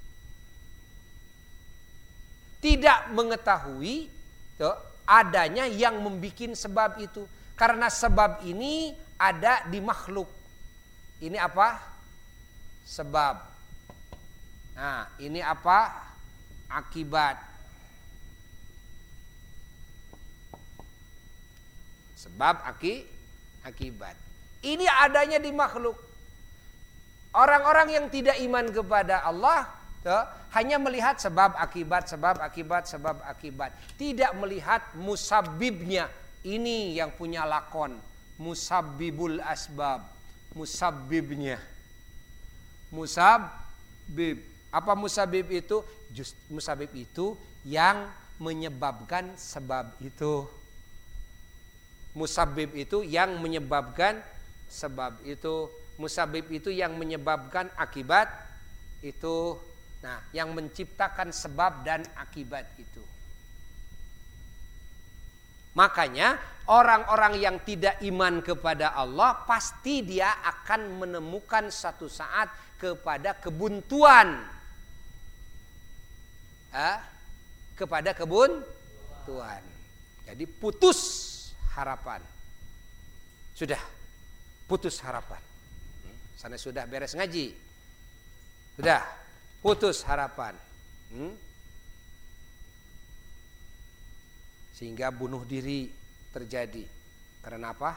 Tidak mengetahui adanya yang membuat sebab itu. Karena sebab ini ada di makhluk. Ini apa? Sebab. Nah, ini apa? Akibat. Sebab akibat. Ini adanya di makhluk. Orang-orang yang tidak iman kepada Allah hanya melihat sebab akibat, sebab akibat, sebab akibat. Tidak melihat musabbibnya. Ini yang punya lakon. Musabbibul asbab. Musabbibnya. Musabbib. Apa musabbib itu? Musabbib itu yang menyebabkan sebab itu. Musabbib itu yang menyebabkan sebab itu. Musabbib itu yang menyebabkan akibat itu. Nah, yang menciptakan sebab dan akibat itu. Makanya orang-orang yang tidak iman kepada Allah pasti dia akan menemukan satu saat kepada kebuntuan. Kepada kebuntuan. Jadi putus harapan. Sudah putus harapan. Sana sudah beres ngaji. Sudah putus harapan. Sehingga bunuh diri terjadi. Karena apa?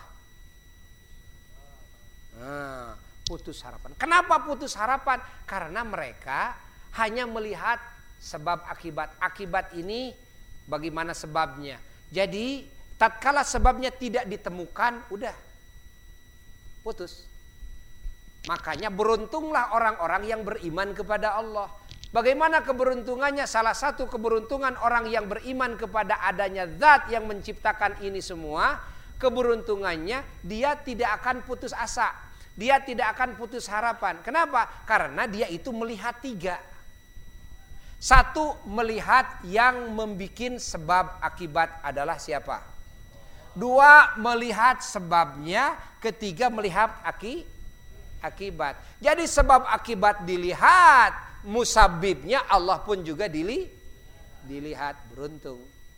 Putus harapan. Kenapa putus harapan? Karena mereka hanya melihat sebab akibat. Akibat ini bagaimana sebabnya. Jadi tatkala sebabnya tidak ditemukan, udah putus. Makanya beruntunglah orang-orang yang beriman kepada Allah. Bagaimana keberuntungannya? Salah satu keberuntungan orang yang beriman kepada adanya zat yang menciptakan ini semua, keberuntungannya dia tidak akan putus asa. Dia tidak akan putus harapan. Kenapa? Karena dia itu melihat tiga. Satu, melihat yang membikin sebab akibat adalah siapa? Dua, melihat sebabnya. Ketiga, melihat akibat. Jadi sebab akibat dilihat, musabbibnya Allah pun juga dilihat. Beruntung.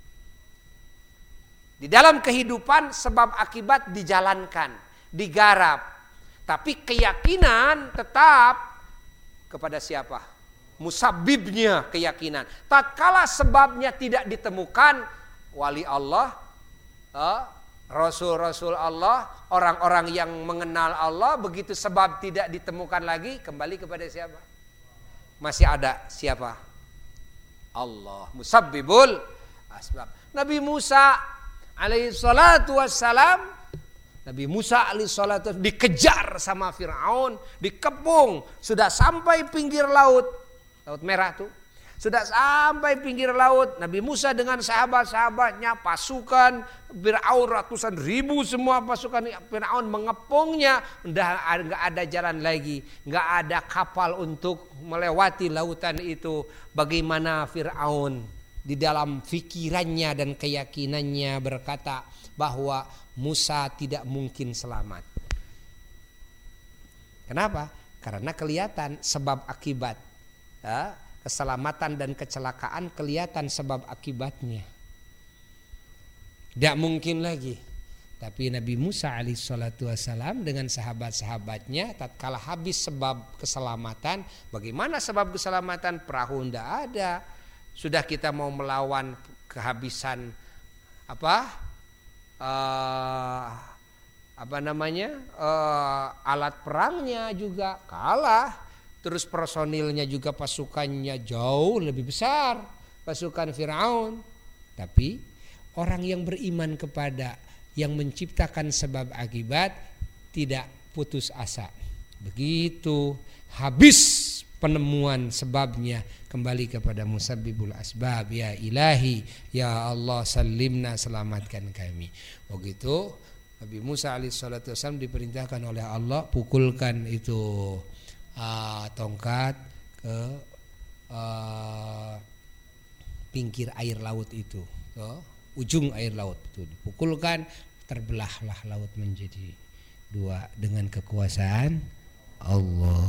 Di dalam kehidupan sebab akibat dijalankan, digarap. Tapi keyakinan tetap kepada siapa? musabbibnya keyakinan. Tatkala sebabnya tidak ditemukan, wali Allah, Rasul-Rasul Allah, orang-orang yang mengenal Allah, begitu sebab tidak ditemukan lagi, kembali kepada siapa? Masih ada siapa? Allah, musabbibul asbab. Nabi Musa alaihi salatu wassalam, Nabi Musa alaihi salatu dikejar sama Fir'aun, dikepung, sudah sampai pinggir laut, Laut Merah tuh. Sudah sampai pinggir laut, Nabi Musa dengan sahabat-sahabatnya, pasukan Fir'aun ratusan ribu, semua pasukan Fir'aun mengepungnya. Udah nggak ada jalan lagi, nggak ada kapal untuk melewati lautan itu. Bagaimana Fir'aun di dalam pikirannya dan keyakinannya berkata bahwa Musa tidak mungkin selamat. Kenapa? Karena kelihatan sebab akibat. Keselamatan dan kecelakaan kelihatan sebab akibatnya. Tidak mungkin lagi. Tapi Nabi Musa alaihissalatu wassalam dengan sahabat-sahabatnya, tatkala habis sebab keselamatan, bagaimana sebab keselamatan? Perahu tidak ada. Sudah kita mau melawan kehabisan alat perangnya juga kalah. Terus personilnya juga pasukannya jauh lebih besar pasukan Fir'aun. Tapi orang yang beriman kepada yang menciptakan sebab akibat tidak putus asa. Begitu habis penemuan sebabnya, kembali kepada musabbibul asbab. Ya ilahi, ya Allah salimna, selamatkan kami. Begitu Nabi Musa alaihissalatu wassalam diperintahkan oleh Allah, pukulkan itu tongkat ke pinggir air laut itu, ujung air laut itu dipukulkan, terbelahlah laut menjadi dua dengan kekuasaan Allah.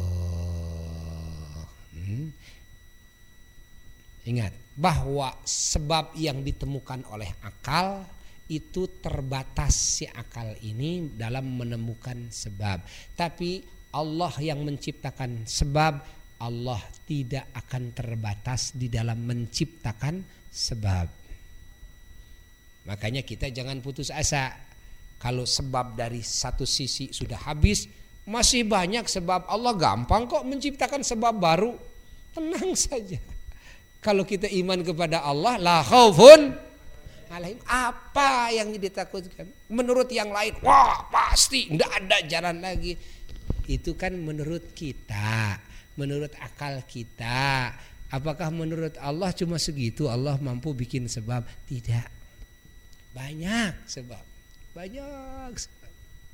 Ingat bahwa sebab yang ditemukan oleh akal itu terbatas, si akal ini dalam menemukan sebab. Tapi Allah yang menciptakan sebab, Allah tidak akan terbatas di dalam menciptakan sebab. Makanya kita jangan putus asa. Kalau sebab dari satu sisi sudah habis, masih banyak sebab. Allah gampang kok menciptakan sebab baru. Tenang saja. Kalau kita iman kepada Allah, la khaufun alaihim. Apa yang ditakutkan? Menurut yang lain, wah pasti tidak ada jalan lagi. Itu kan menurut kita, menurut akal kita. Apakah menurut Allah cuma segitu Allah mampu bikin sebab? Tidak. Banyak sebab. Banyak sebab.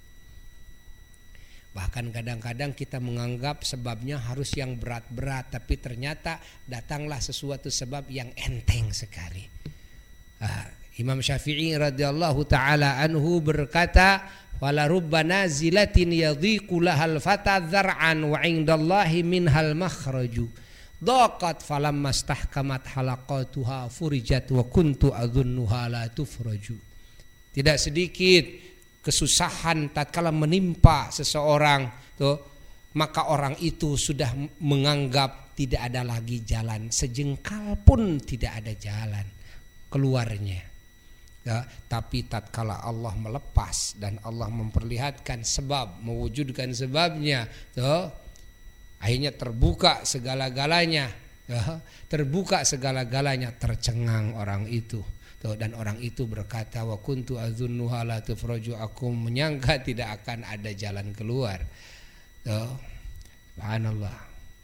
Bahkan kadang-kadang kita menganggap sebabnya harus yang berat-berat, tapi ternyata datanglah sesuatu sebab yang enteng sekali. Imam Syafi'i radhiyallahu taala anhu berkata, wala rubba nazilatin yadhiqu lahal fata dzar'an wa 'indallahi minhal makhraju daqat falamma stahkamat halaqatuha furijat wa kuntu adhunnuha la tufraju. Tidak sedikit kesusahan tatkala menimpa seseorang tuh, maka orang itu sudah menganggap tidak ada lagi jalan, sejengkal pun tidak ada jalan keluarnya. Ya, tapi tatkala Allah melepas dan Allah memperlihatkan sebab, mewujudkan sebabnya, tuh, akhirnya terbuka segala-galanya, ya, terbuka segala-galanya, tercengang orang itu. Tuh, dan orang itu berkata, wa kuntu azunnuha la tufraju, aku menyangka tidak akan ada jalan keluar. Tuh, subhanallah.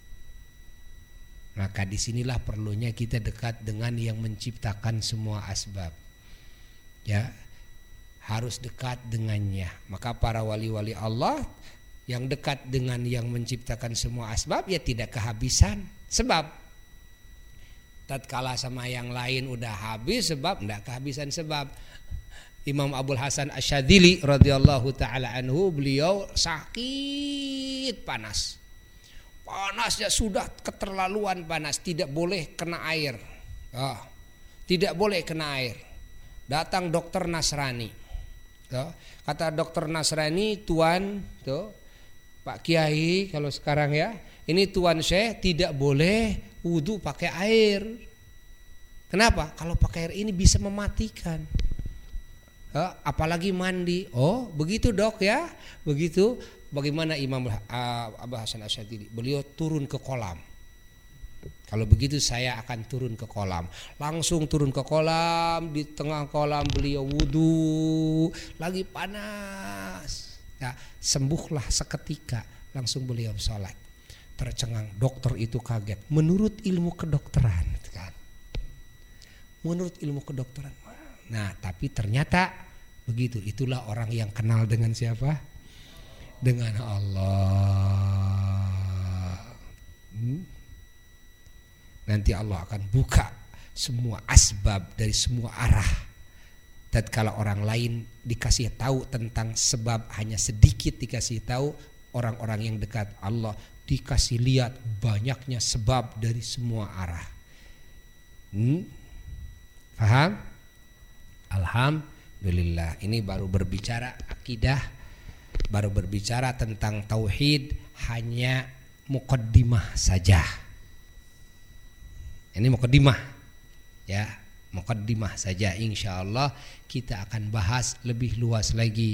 Maka disinilah perlunya kita dekat dengan yang menciptakan semua asbab. Ya, harus dekat dengannya. Maka para wali-wali Allah yang dekat dengan yang menciptakan semua asbab, ya tidak kehabisan sebab. Tatkala sama yang lain udah habis sebab, tidak kehabisan sebab. Imam Abul Hasan Asyadzili radhiyallahu taala anhu, beliau sakit panas. Panasnya sudah keterlaluan panas, tidak boleh kena air. Tidak boleh kena air. Datang dokter Nasrani. Kata dokter Nasrani, tuan, Pak Kiai kalau sekarang ya, ini Tuan Syekh tidak boleh wudu pakai air. Kenapa? Kalau pakai air ini bisa mematikan. Apalagi mandi. Oh, begitu dok ya. Begitu. Bagaimana Imam Abu Hasan Asy'adzili? Beliau turun ke kolam. Kalau begitu saya akan turun ke kolam. Langsung turun ke kolam. Di tengah kolam beliau wudu. Lagi panas. Ya, sembuhlah seketika. Langsung beliau sholat. Tercengang. Dokter itu kaget. Menurut ilmu kedokteran, kan? Menurut ilmu kedokteran. Nah, tapi ternyata begitu. Itulah orang yang kenal dengan siapa? Dengan Allah. Nanti Allah akan buka semua asbab dari semua arah. Tatkala orang lain dikasih tahu tentang sebab hanya sedikit dikasih tahu, orang-orang yang dekat Allah dikasih lihat banyaknya sebab dari semua arah. Paham? Alhamdulillah. Ini baru berbicara akidah, baru berbicara tentang tauhid, hanya muqaddimah saja. Ini muqaddimah, ya, muqaddimah saja. Insyaallah kita akan bahas lebih luas lagi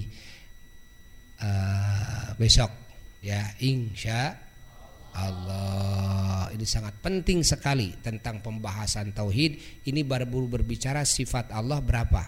besok, ya, insya Allah. Ini sangat penting sekali tentang pembahasan tauhid. Ini baru berbicara sifat Allah berapa?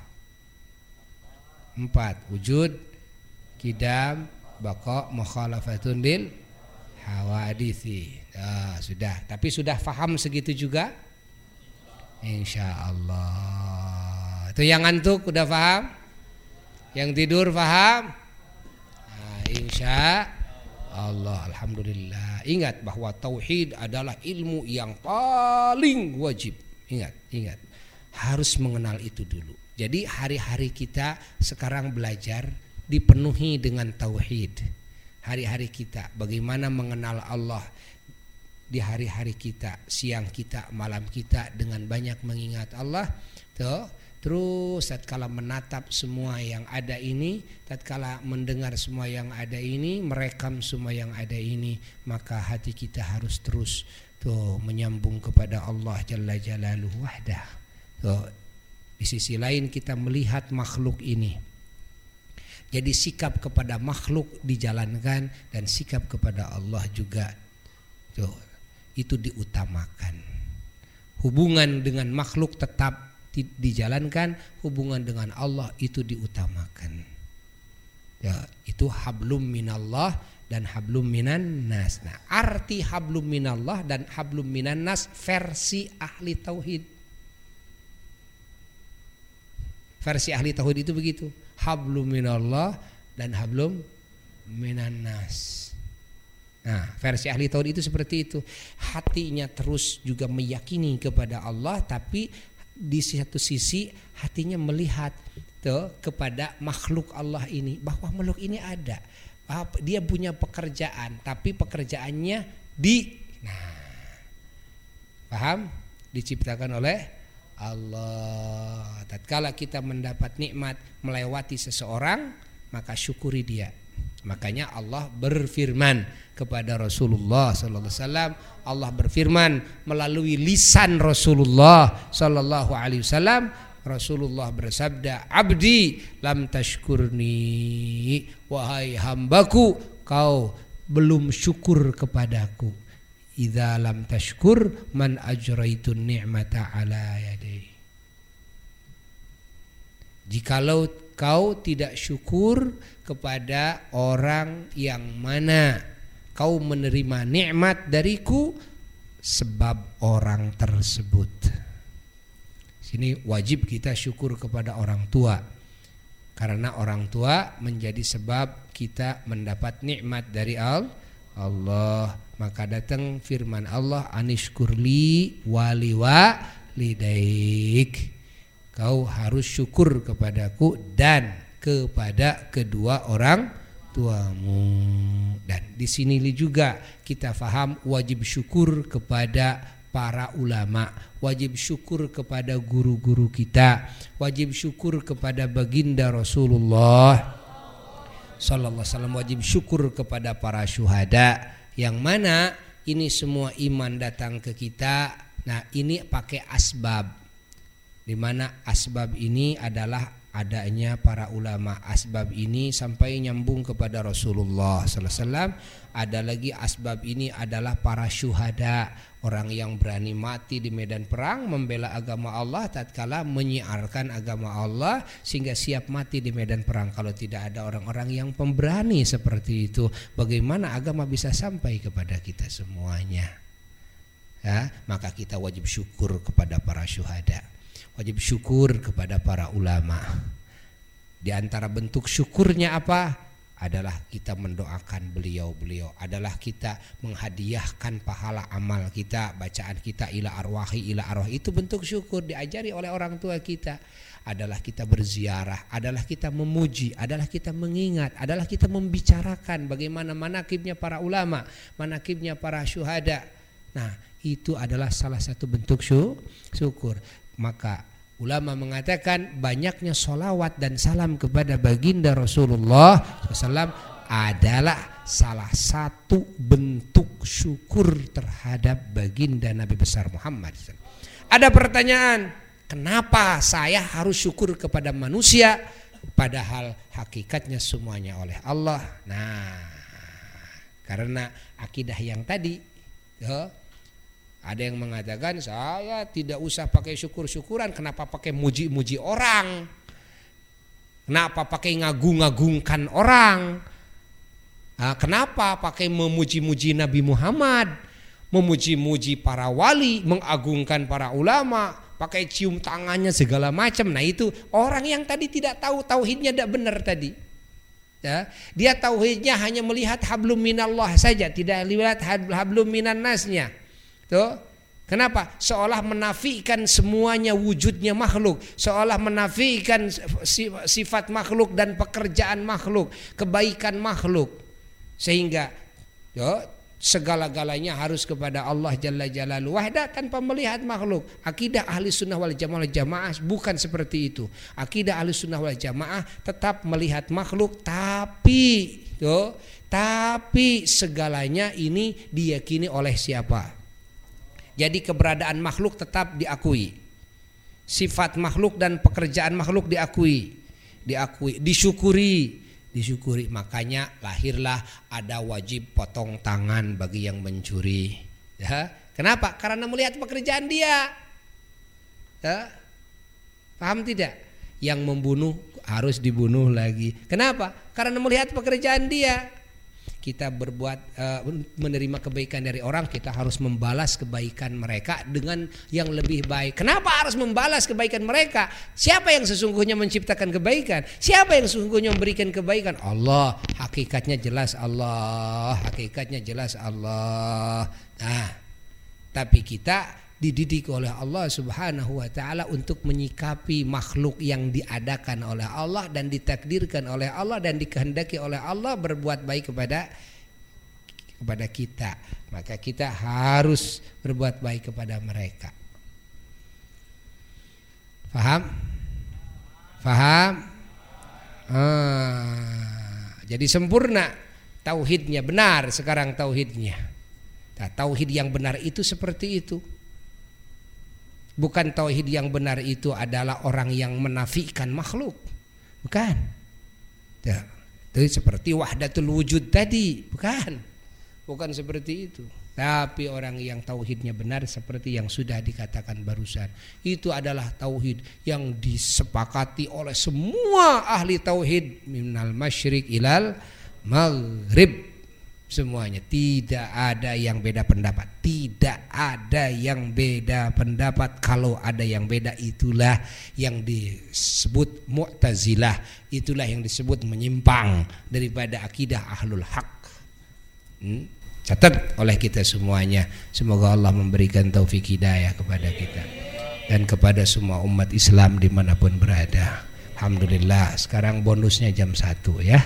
4. Wujud, qidam, baqa, mukhalafatun lil hawadithi. Sudah. Tapi sudah paham segitu juga? Insya Allah. Itu yang ngantuk udah paham? Yang tidur paham? Insya Allah, alhamdulillah. Ingat bahwa tauhid adalah ilmu yang paling wajib. Ingat. Harus mengenal itu dulu. Jadi hari-hari kita sekarang belajar dipenuhi dengan tauhid. Hari-hari kita bagaimana mengenal Allah di hari-hari kita, siang kita, malam kita dengan banyak mengingat Allah. Terus tatkala menatap semua yang ada ini, tatkala mendengar semua yang ada ini, merekam semua yang ada ini, maka hati kita harus terus menyambung kepada Allah Jalla Jalaluhu wahdah. Di sisi lain kita melihat makhluk ini. Jadi sikap kepada makhluk dijalankan dan sikap kepada Allah juga itu diutamakan. Hubungan dengan makhluk tetap dijalankan, hubungan dengan Allah itu diutamakan. Ya, itu hablum minallah dan hablum minan nas. Nah, arti hablum minallah dan hablum minan nas versi ahli tauhid. Versi ahli tauhid itu begitu. Hablum minallah dan hablum minan nas. Nah, versi ahli tauhid itu seperti itu. Hatinya terus juga meyakini kepada Allah, tapi di satu sisi hatinya melihat kepada makhluk Allah ini, bahwa makhluk ini ada, dia punya pekerjaan, tapi pekerjaannya paham, diciptakan oleh Allah. Tatkala kita mendapat nikmat melewati seseorang, maka syukuri dia. Makanya Allah berfirman kepada Rasulullah sallallahu alaihi wasallam, Allah berfirman melalui lisan Rasulullah sallallahu alaihi wasallam. Rasulullah bersabda, "Abdi lam tashkurni, wahai hambaku, kau belum syukur kepadaku. Idza lam tashkur man ajraitun ni'mata ala yadai." Jikalau kau tidak syukur kepada orang yang mana kau menerima nikmat dariku sebab orang tersebut. Sini wajib kita syukur kepada orang tua, karena orang tua menjadi sebab kita mendapat nikmat dari Allah. Maka datang firman Allah, anishkurli wali walidaik. Kau harus syukur kepadaku dan kepada kedua orang tuamu. Dan di sini juga kita faham wajib syukur kepada para ulama, wajib syukur kepada guru-guru kita, wajib syukur kepada baginda Rasulullah sallallahu alaihi wasallam, wajib syukur kepada para syuhada, yang mana ini semua iman datang ke kita. Nah, ini pakai asbab, di mana asbab ini adalah adanya para ulama. Asbab ini sampai nyambung kepada Rasulullah sallallahu alaihi wasallam. Ada lagi asbab ini adalah para syuhada, orang yang berani mati di medan perang membela agama Allah tatkala menyiarkan agama Allah sehingga siap mati di medan perang. Kalau tidak ada orang-orang yang pemberani seperti itu, bagaimana agama bisa sampai kepada kita semuanya? Ya, maka kita wajib syukur kepada para syuhada, wajib syukur kepada para ulama. Di antara bentuk syukurnya apa? Adalah kita mendoakan beliau-beliau, adalah kita menghadiahkan pahala amal kita, bacaan kita ila arwahi ila arwah, itu bentuk syukur diajari oleh orang tua kita. Adalah kita berziarah, adalah kita memuji, adalah kita mengingat, adalah kita membicarakan bagaimana manakibnya para ulama, manakibnya para syuhada. Nah, itu adalah salah satu bentuk syukur. Maka ulama mengatakan banyaknya sholawat dan salam kepada baginda Rasulullah SAW adalah salah satu bentuk syukur terhadap baginda Nabi besar Muhammad. Ada pertanyaan, kenapa saya harus syukur kepada manusia padahal hakikatnya semuanya oleh Allah? Nah, karena akidah yang tadi, ada yang mengatakan saya tidak usah pakai syukur-syukuran, kenapa pakai muji-muji orang, kenapa pakai ngagung-ngagungkan orang, kenapa pakai memuji-muji Nabi Muhammad, memuji-muji para wali, mengagungkan para ulama, pakai cium tangannya segala macam. Nah, itu orang yang tadi tidak tahu tauhidnya tidak benar tadi. Ya, dia tauhidnya hanya melihat hablum minallah saja, tidak lihat hablum minan nasnya. Tuh, kenapa? Seolah menafikan semuanya wujudnya makhluk, seolah menafikan sifat makhluk dan pekerjaan makhluk, kebaikan makhluk, sehingga segala-galanya harus kepada Allah Jalla Jalaluhu wahda tanpa melihat makhluk. Akidah ahli sunnah wal jamaah bukan seperti itu. Akidah ahli sunnah wal jamaah tetap melihat makhluk, tapi segalanya ini diyakini oleh siapa? Jadi keberadaan makhluk tetap diakui, sifat makhluk dan pekerjaan makhluk diakui, disyukuri. Makanya lahirlah ada wajib potong tangan bagi yang mencuri. Ya, kenapa? Karena melihat pekerjaan dia. Ya, paham tidak? Yang membunuh harus dibunuh lagi. Kenapa? Karena melihat pekerjaan dia. Kita berbuat menerima kebaikan dari orang, kita harus membalas kebaikan mereka dengan yang lebih baik. Kenapa harus membalas kebaikan mereka? Siapa yang sesungguhnya menciptakan kebaikan? Siapa yang sesungguhnya memberikan kebaikan? Allah. Hakikatnya jelas Allah. Nah, tapi kita dididik oleh Allah Subhanahu wa taala untuk menyikapi makhluk yang diadakan oleh Allah dan ditakdirkan oleh Allah dan dikehendaki oleh Allah berbuat baik kepada kita. Maka kita harus berbuat baik kepada mereka. Faham? Jadi sempurna tauhidnya, benar sekarang tauhidnya. Nah, tauhid yang benar itu seperti itu. Bukan tauhid yang benar itu adalah orang yang menafikan makhluk. Bukan. Ya, itu seperti wahdatul wujud tadi. Bukan seperti itu. Tapi orang yang tauhidnya benar seperti yang sudah dikatakan barusan. Itu adalah tauhid yang disepakati oleh semua ahli tauhid. Minal masyriq ilal maghrib. Semuanya, tidak ada yang beda pendapat. Tidak ada yang beda pendapat. Kalau ada yang beda, itulah yang disebut Mu'tazilah. Itulah yang disebut menyimpang daripada akidah ahlul haq. Catat oleh kita semuanya. Semoga Allah memberikan taufik hidayah kepada kita dan kepada semua umat Islam dimanapun berada. Alhamdulillah. Sekarang bonusnya jam 1 ya.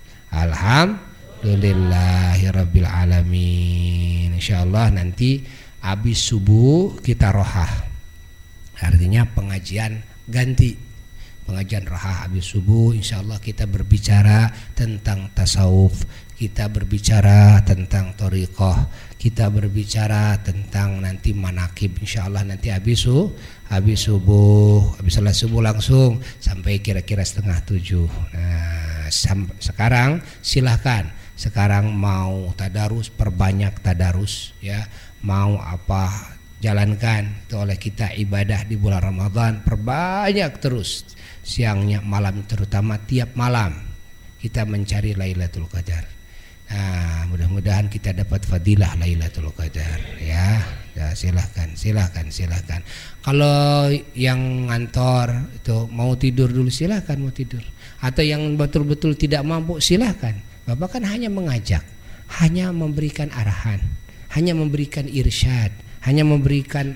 Alhamdulillahirabbil alamin. Insyaallah nanti habis subuh kita rohah. Artinya pengajian ganti. pengajian Rahah habis subuh insyaallah kita berbicara tentang tasawuf, kita berbicara tentang thariqah, kita berbicara tentang nanti manakib insyaallah nanti habis subuh, habis salat subuh langsung sampai kira-kira 6:30. Nah, sekarang silahkan, sekarang mau tadarus perbanyak tadarus ya, mau apa jalankan. Itu oleh kita ibadah di bulan Ramadan perbanyak terus, siangnya malam terutama tiap malam kita mencari Lailatul Qadar. Nah, mudah-mudahan kita dapat fadilah Lailatul Qadar ya. Ya silahkan. Kalau yang ngantor itu mau tidur dulu silahkan mau tidur. Atau yang betul-betul tidak mampu silahkan. Bapak kan hanya mengajak, hanya memberikan arahan, hanya memberikan irsyad, hanya memberikan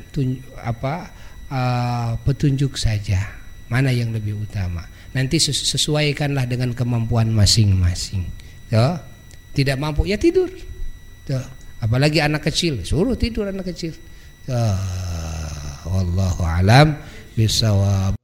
petunjuk saja mana yang lebih utama. Nanti sesuaikanlah dengan kemampuan masing-masing. Tuh, tidak mampu ya tidur. Tuh, apalagi anak kecil, suruh tidur anak kecil. Wallahu alam bisawab.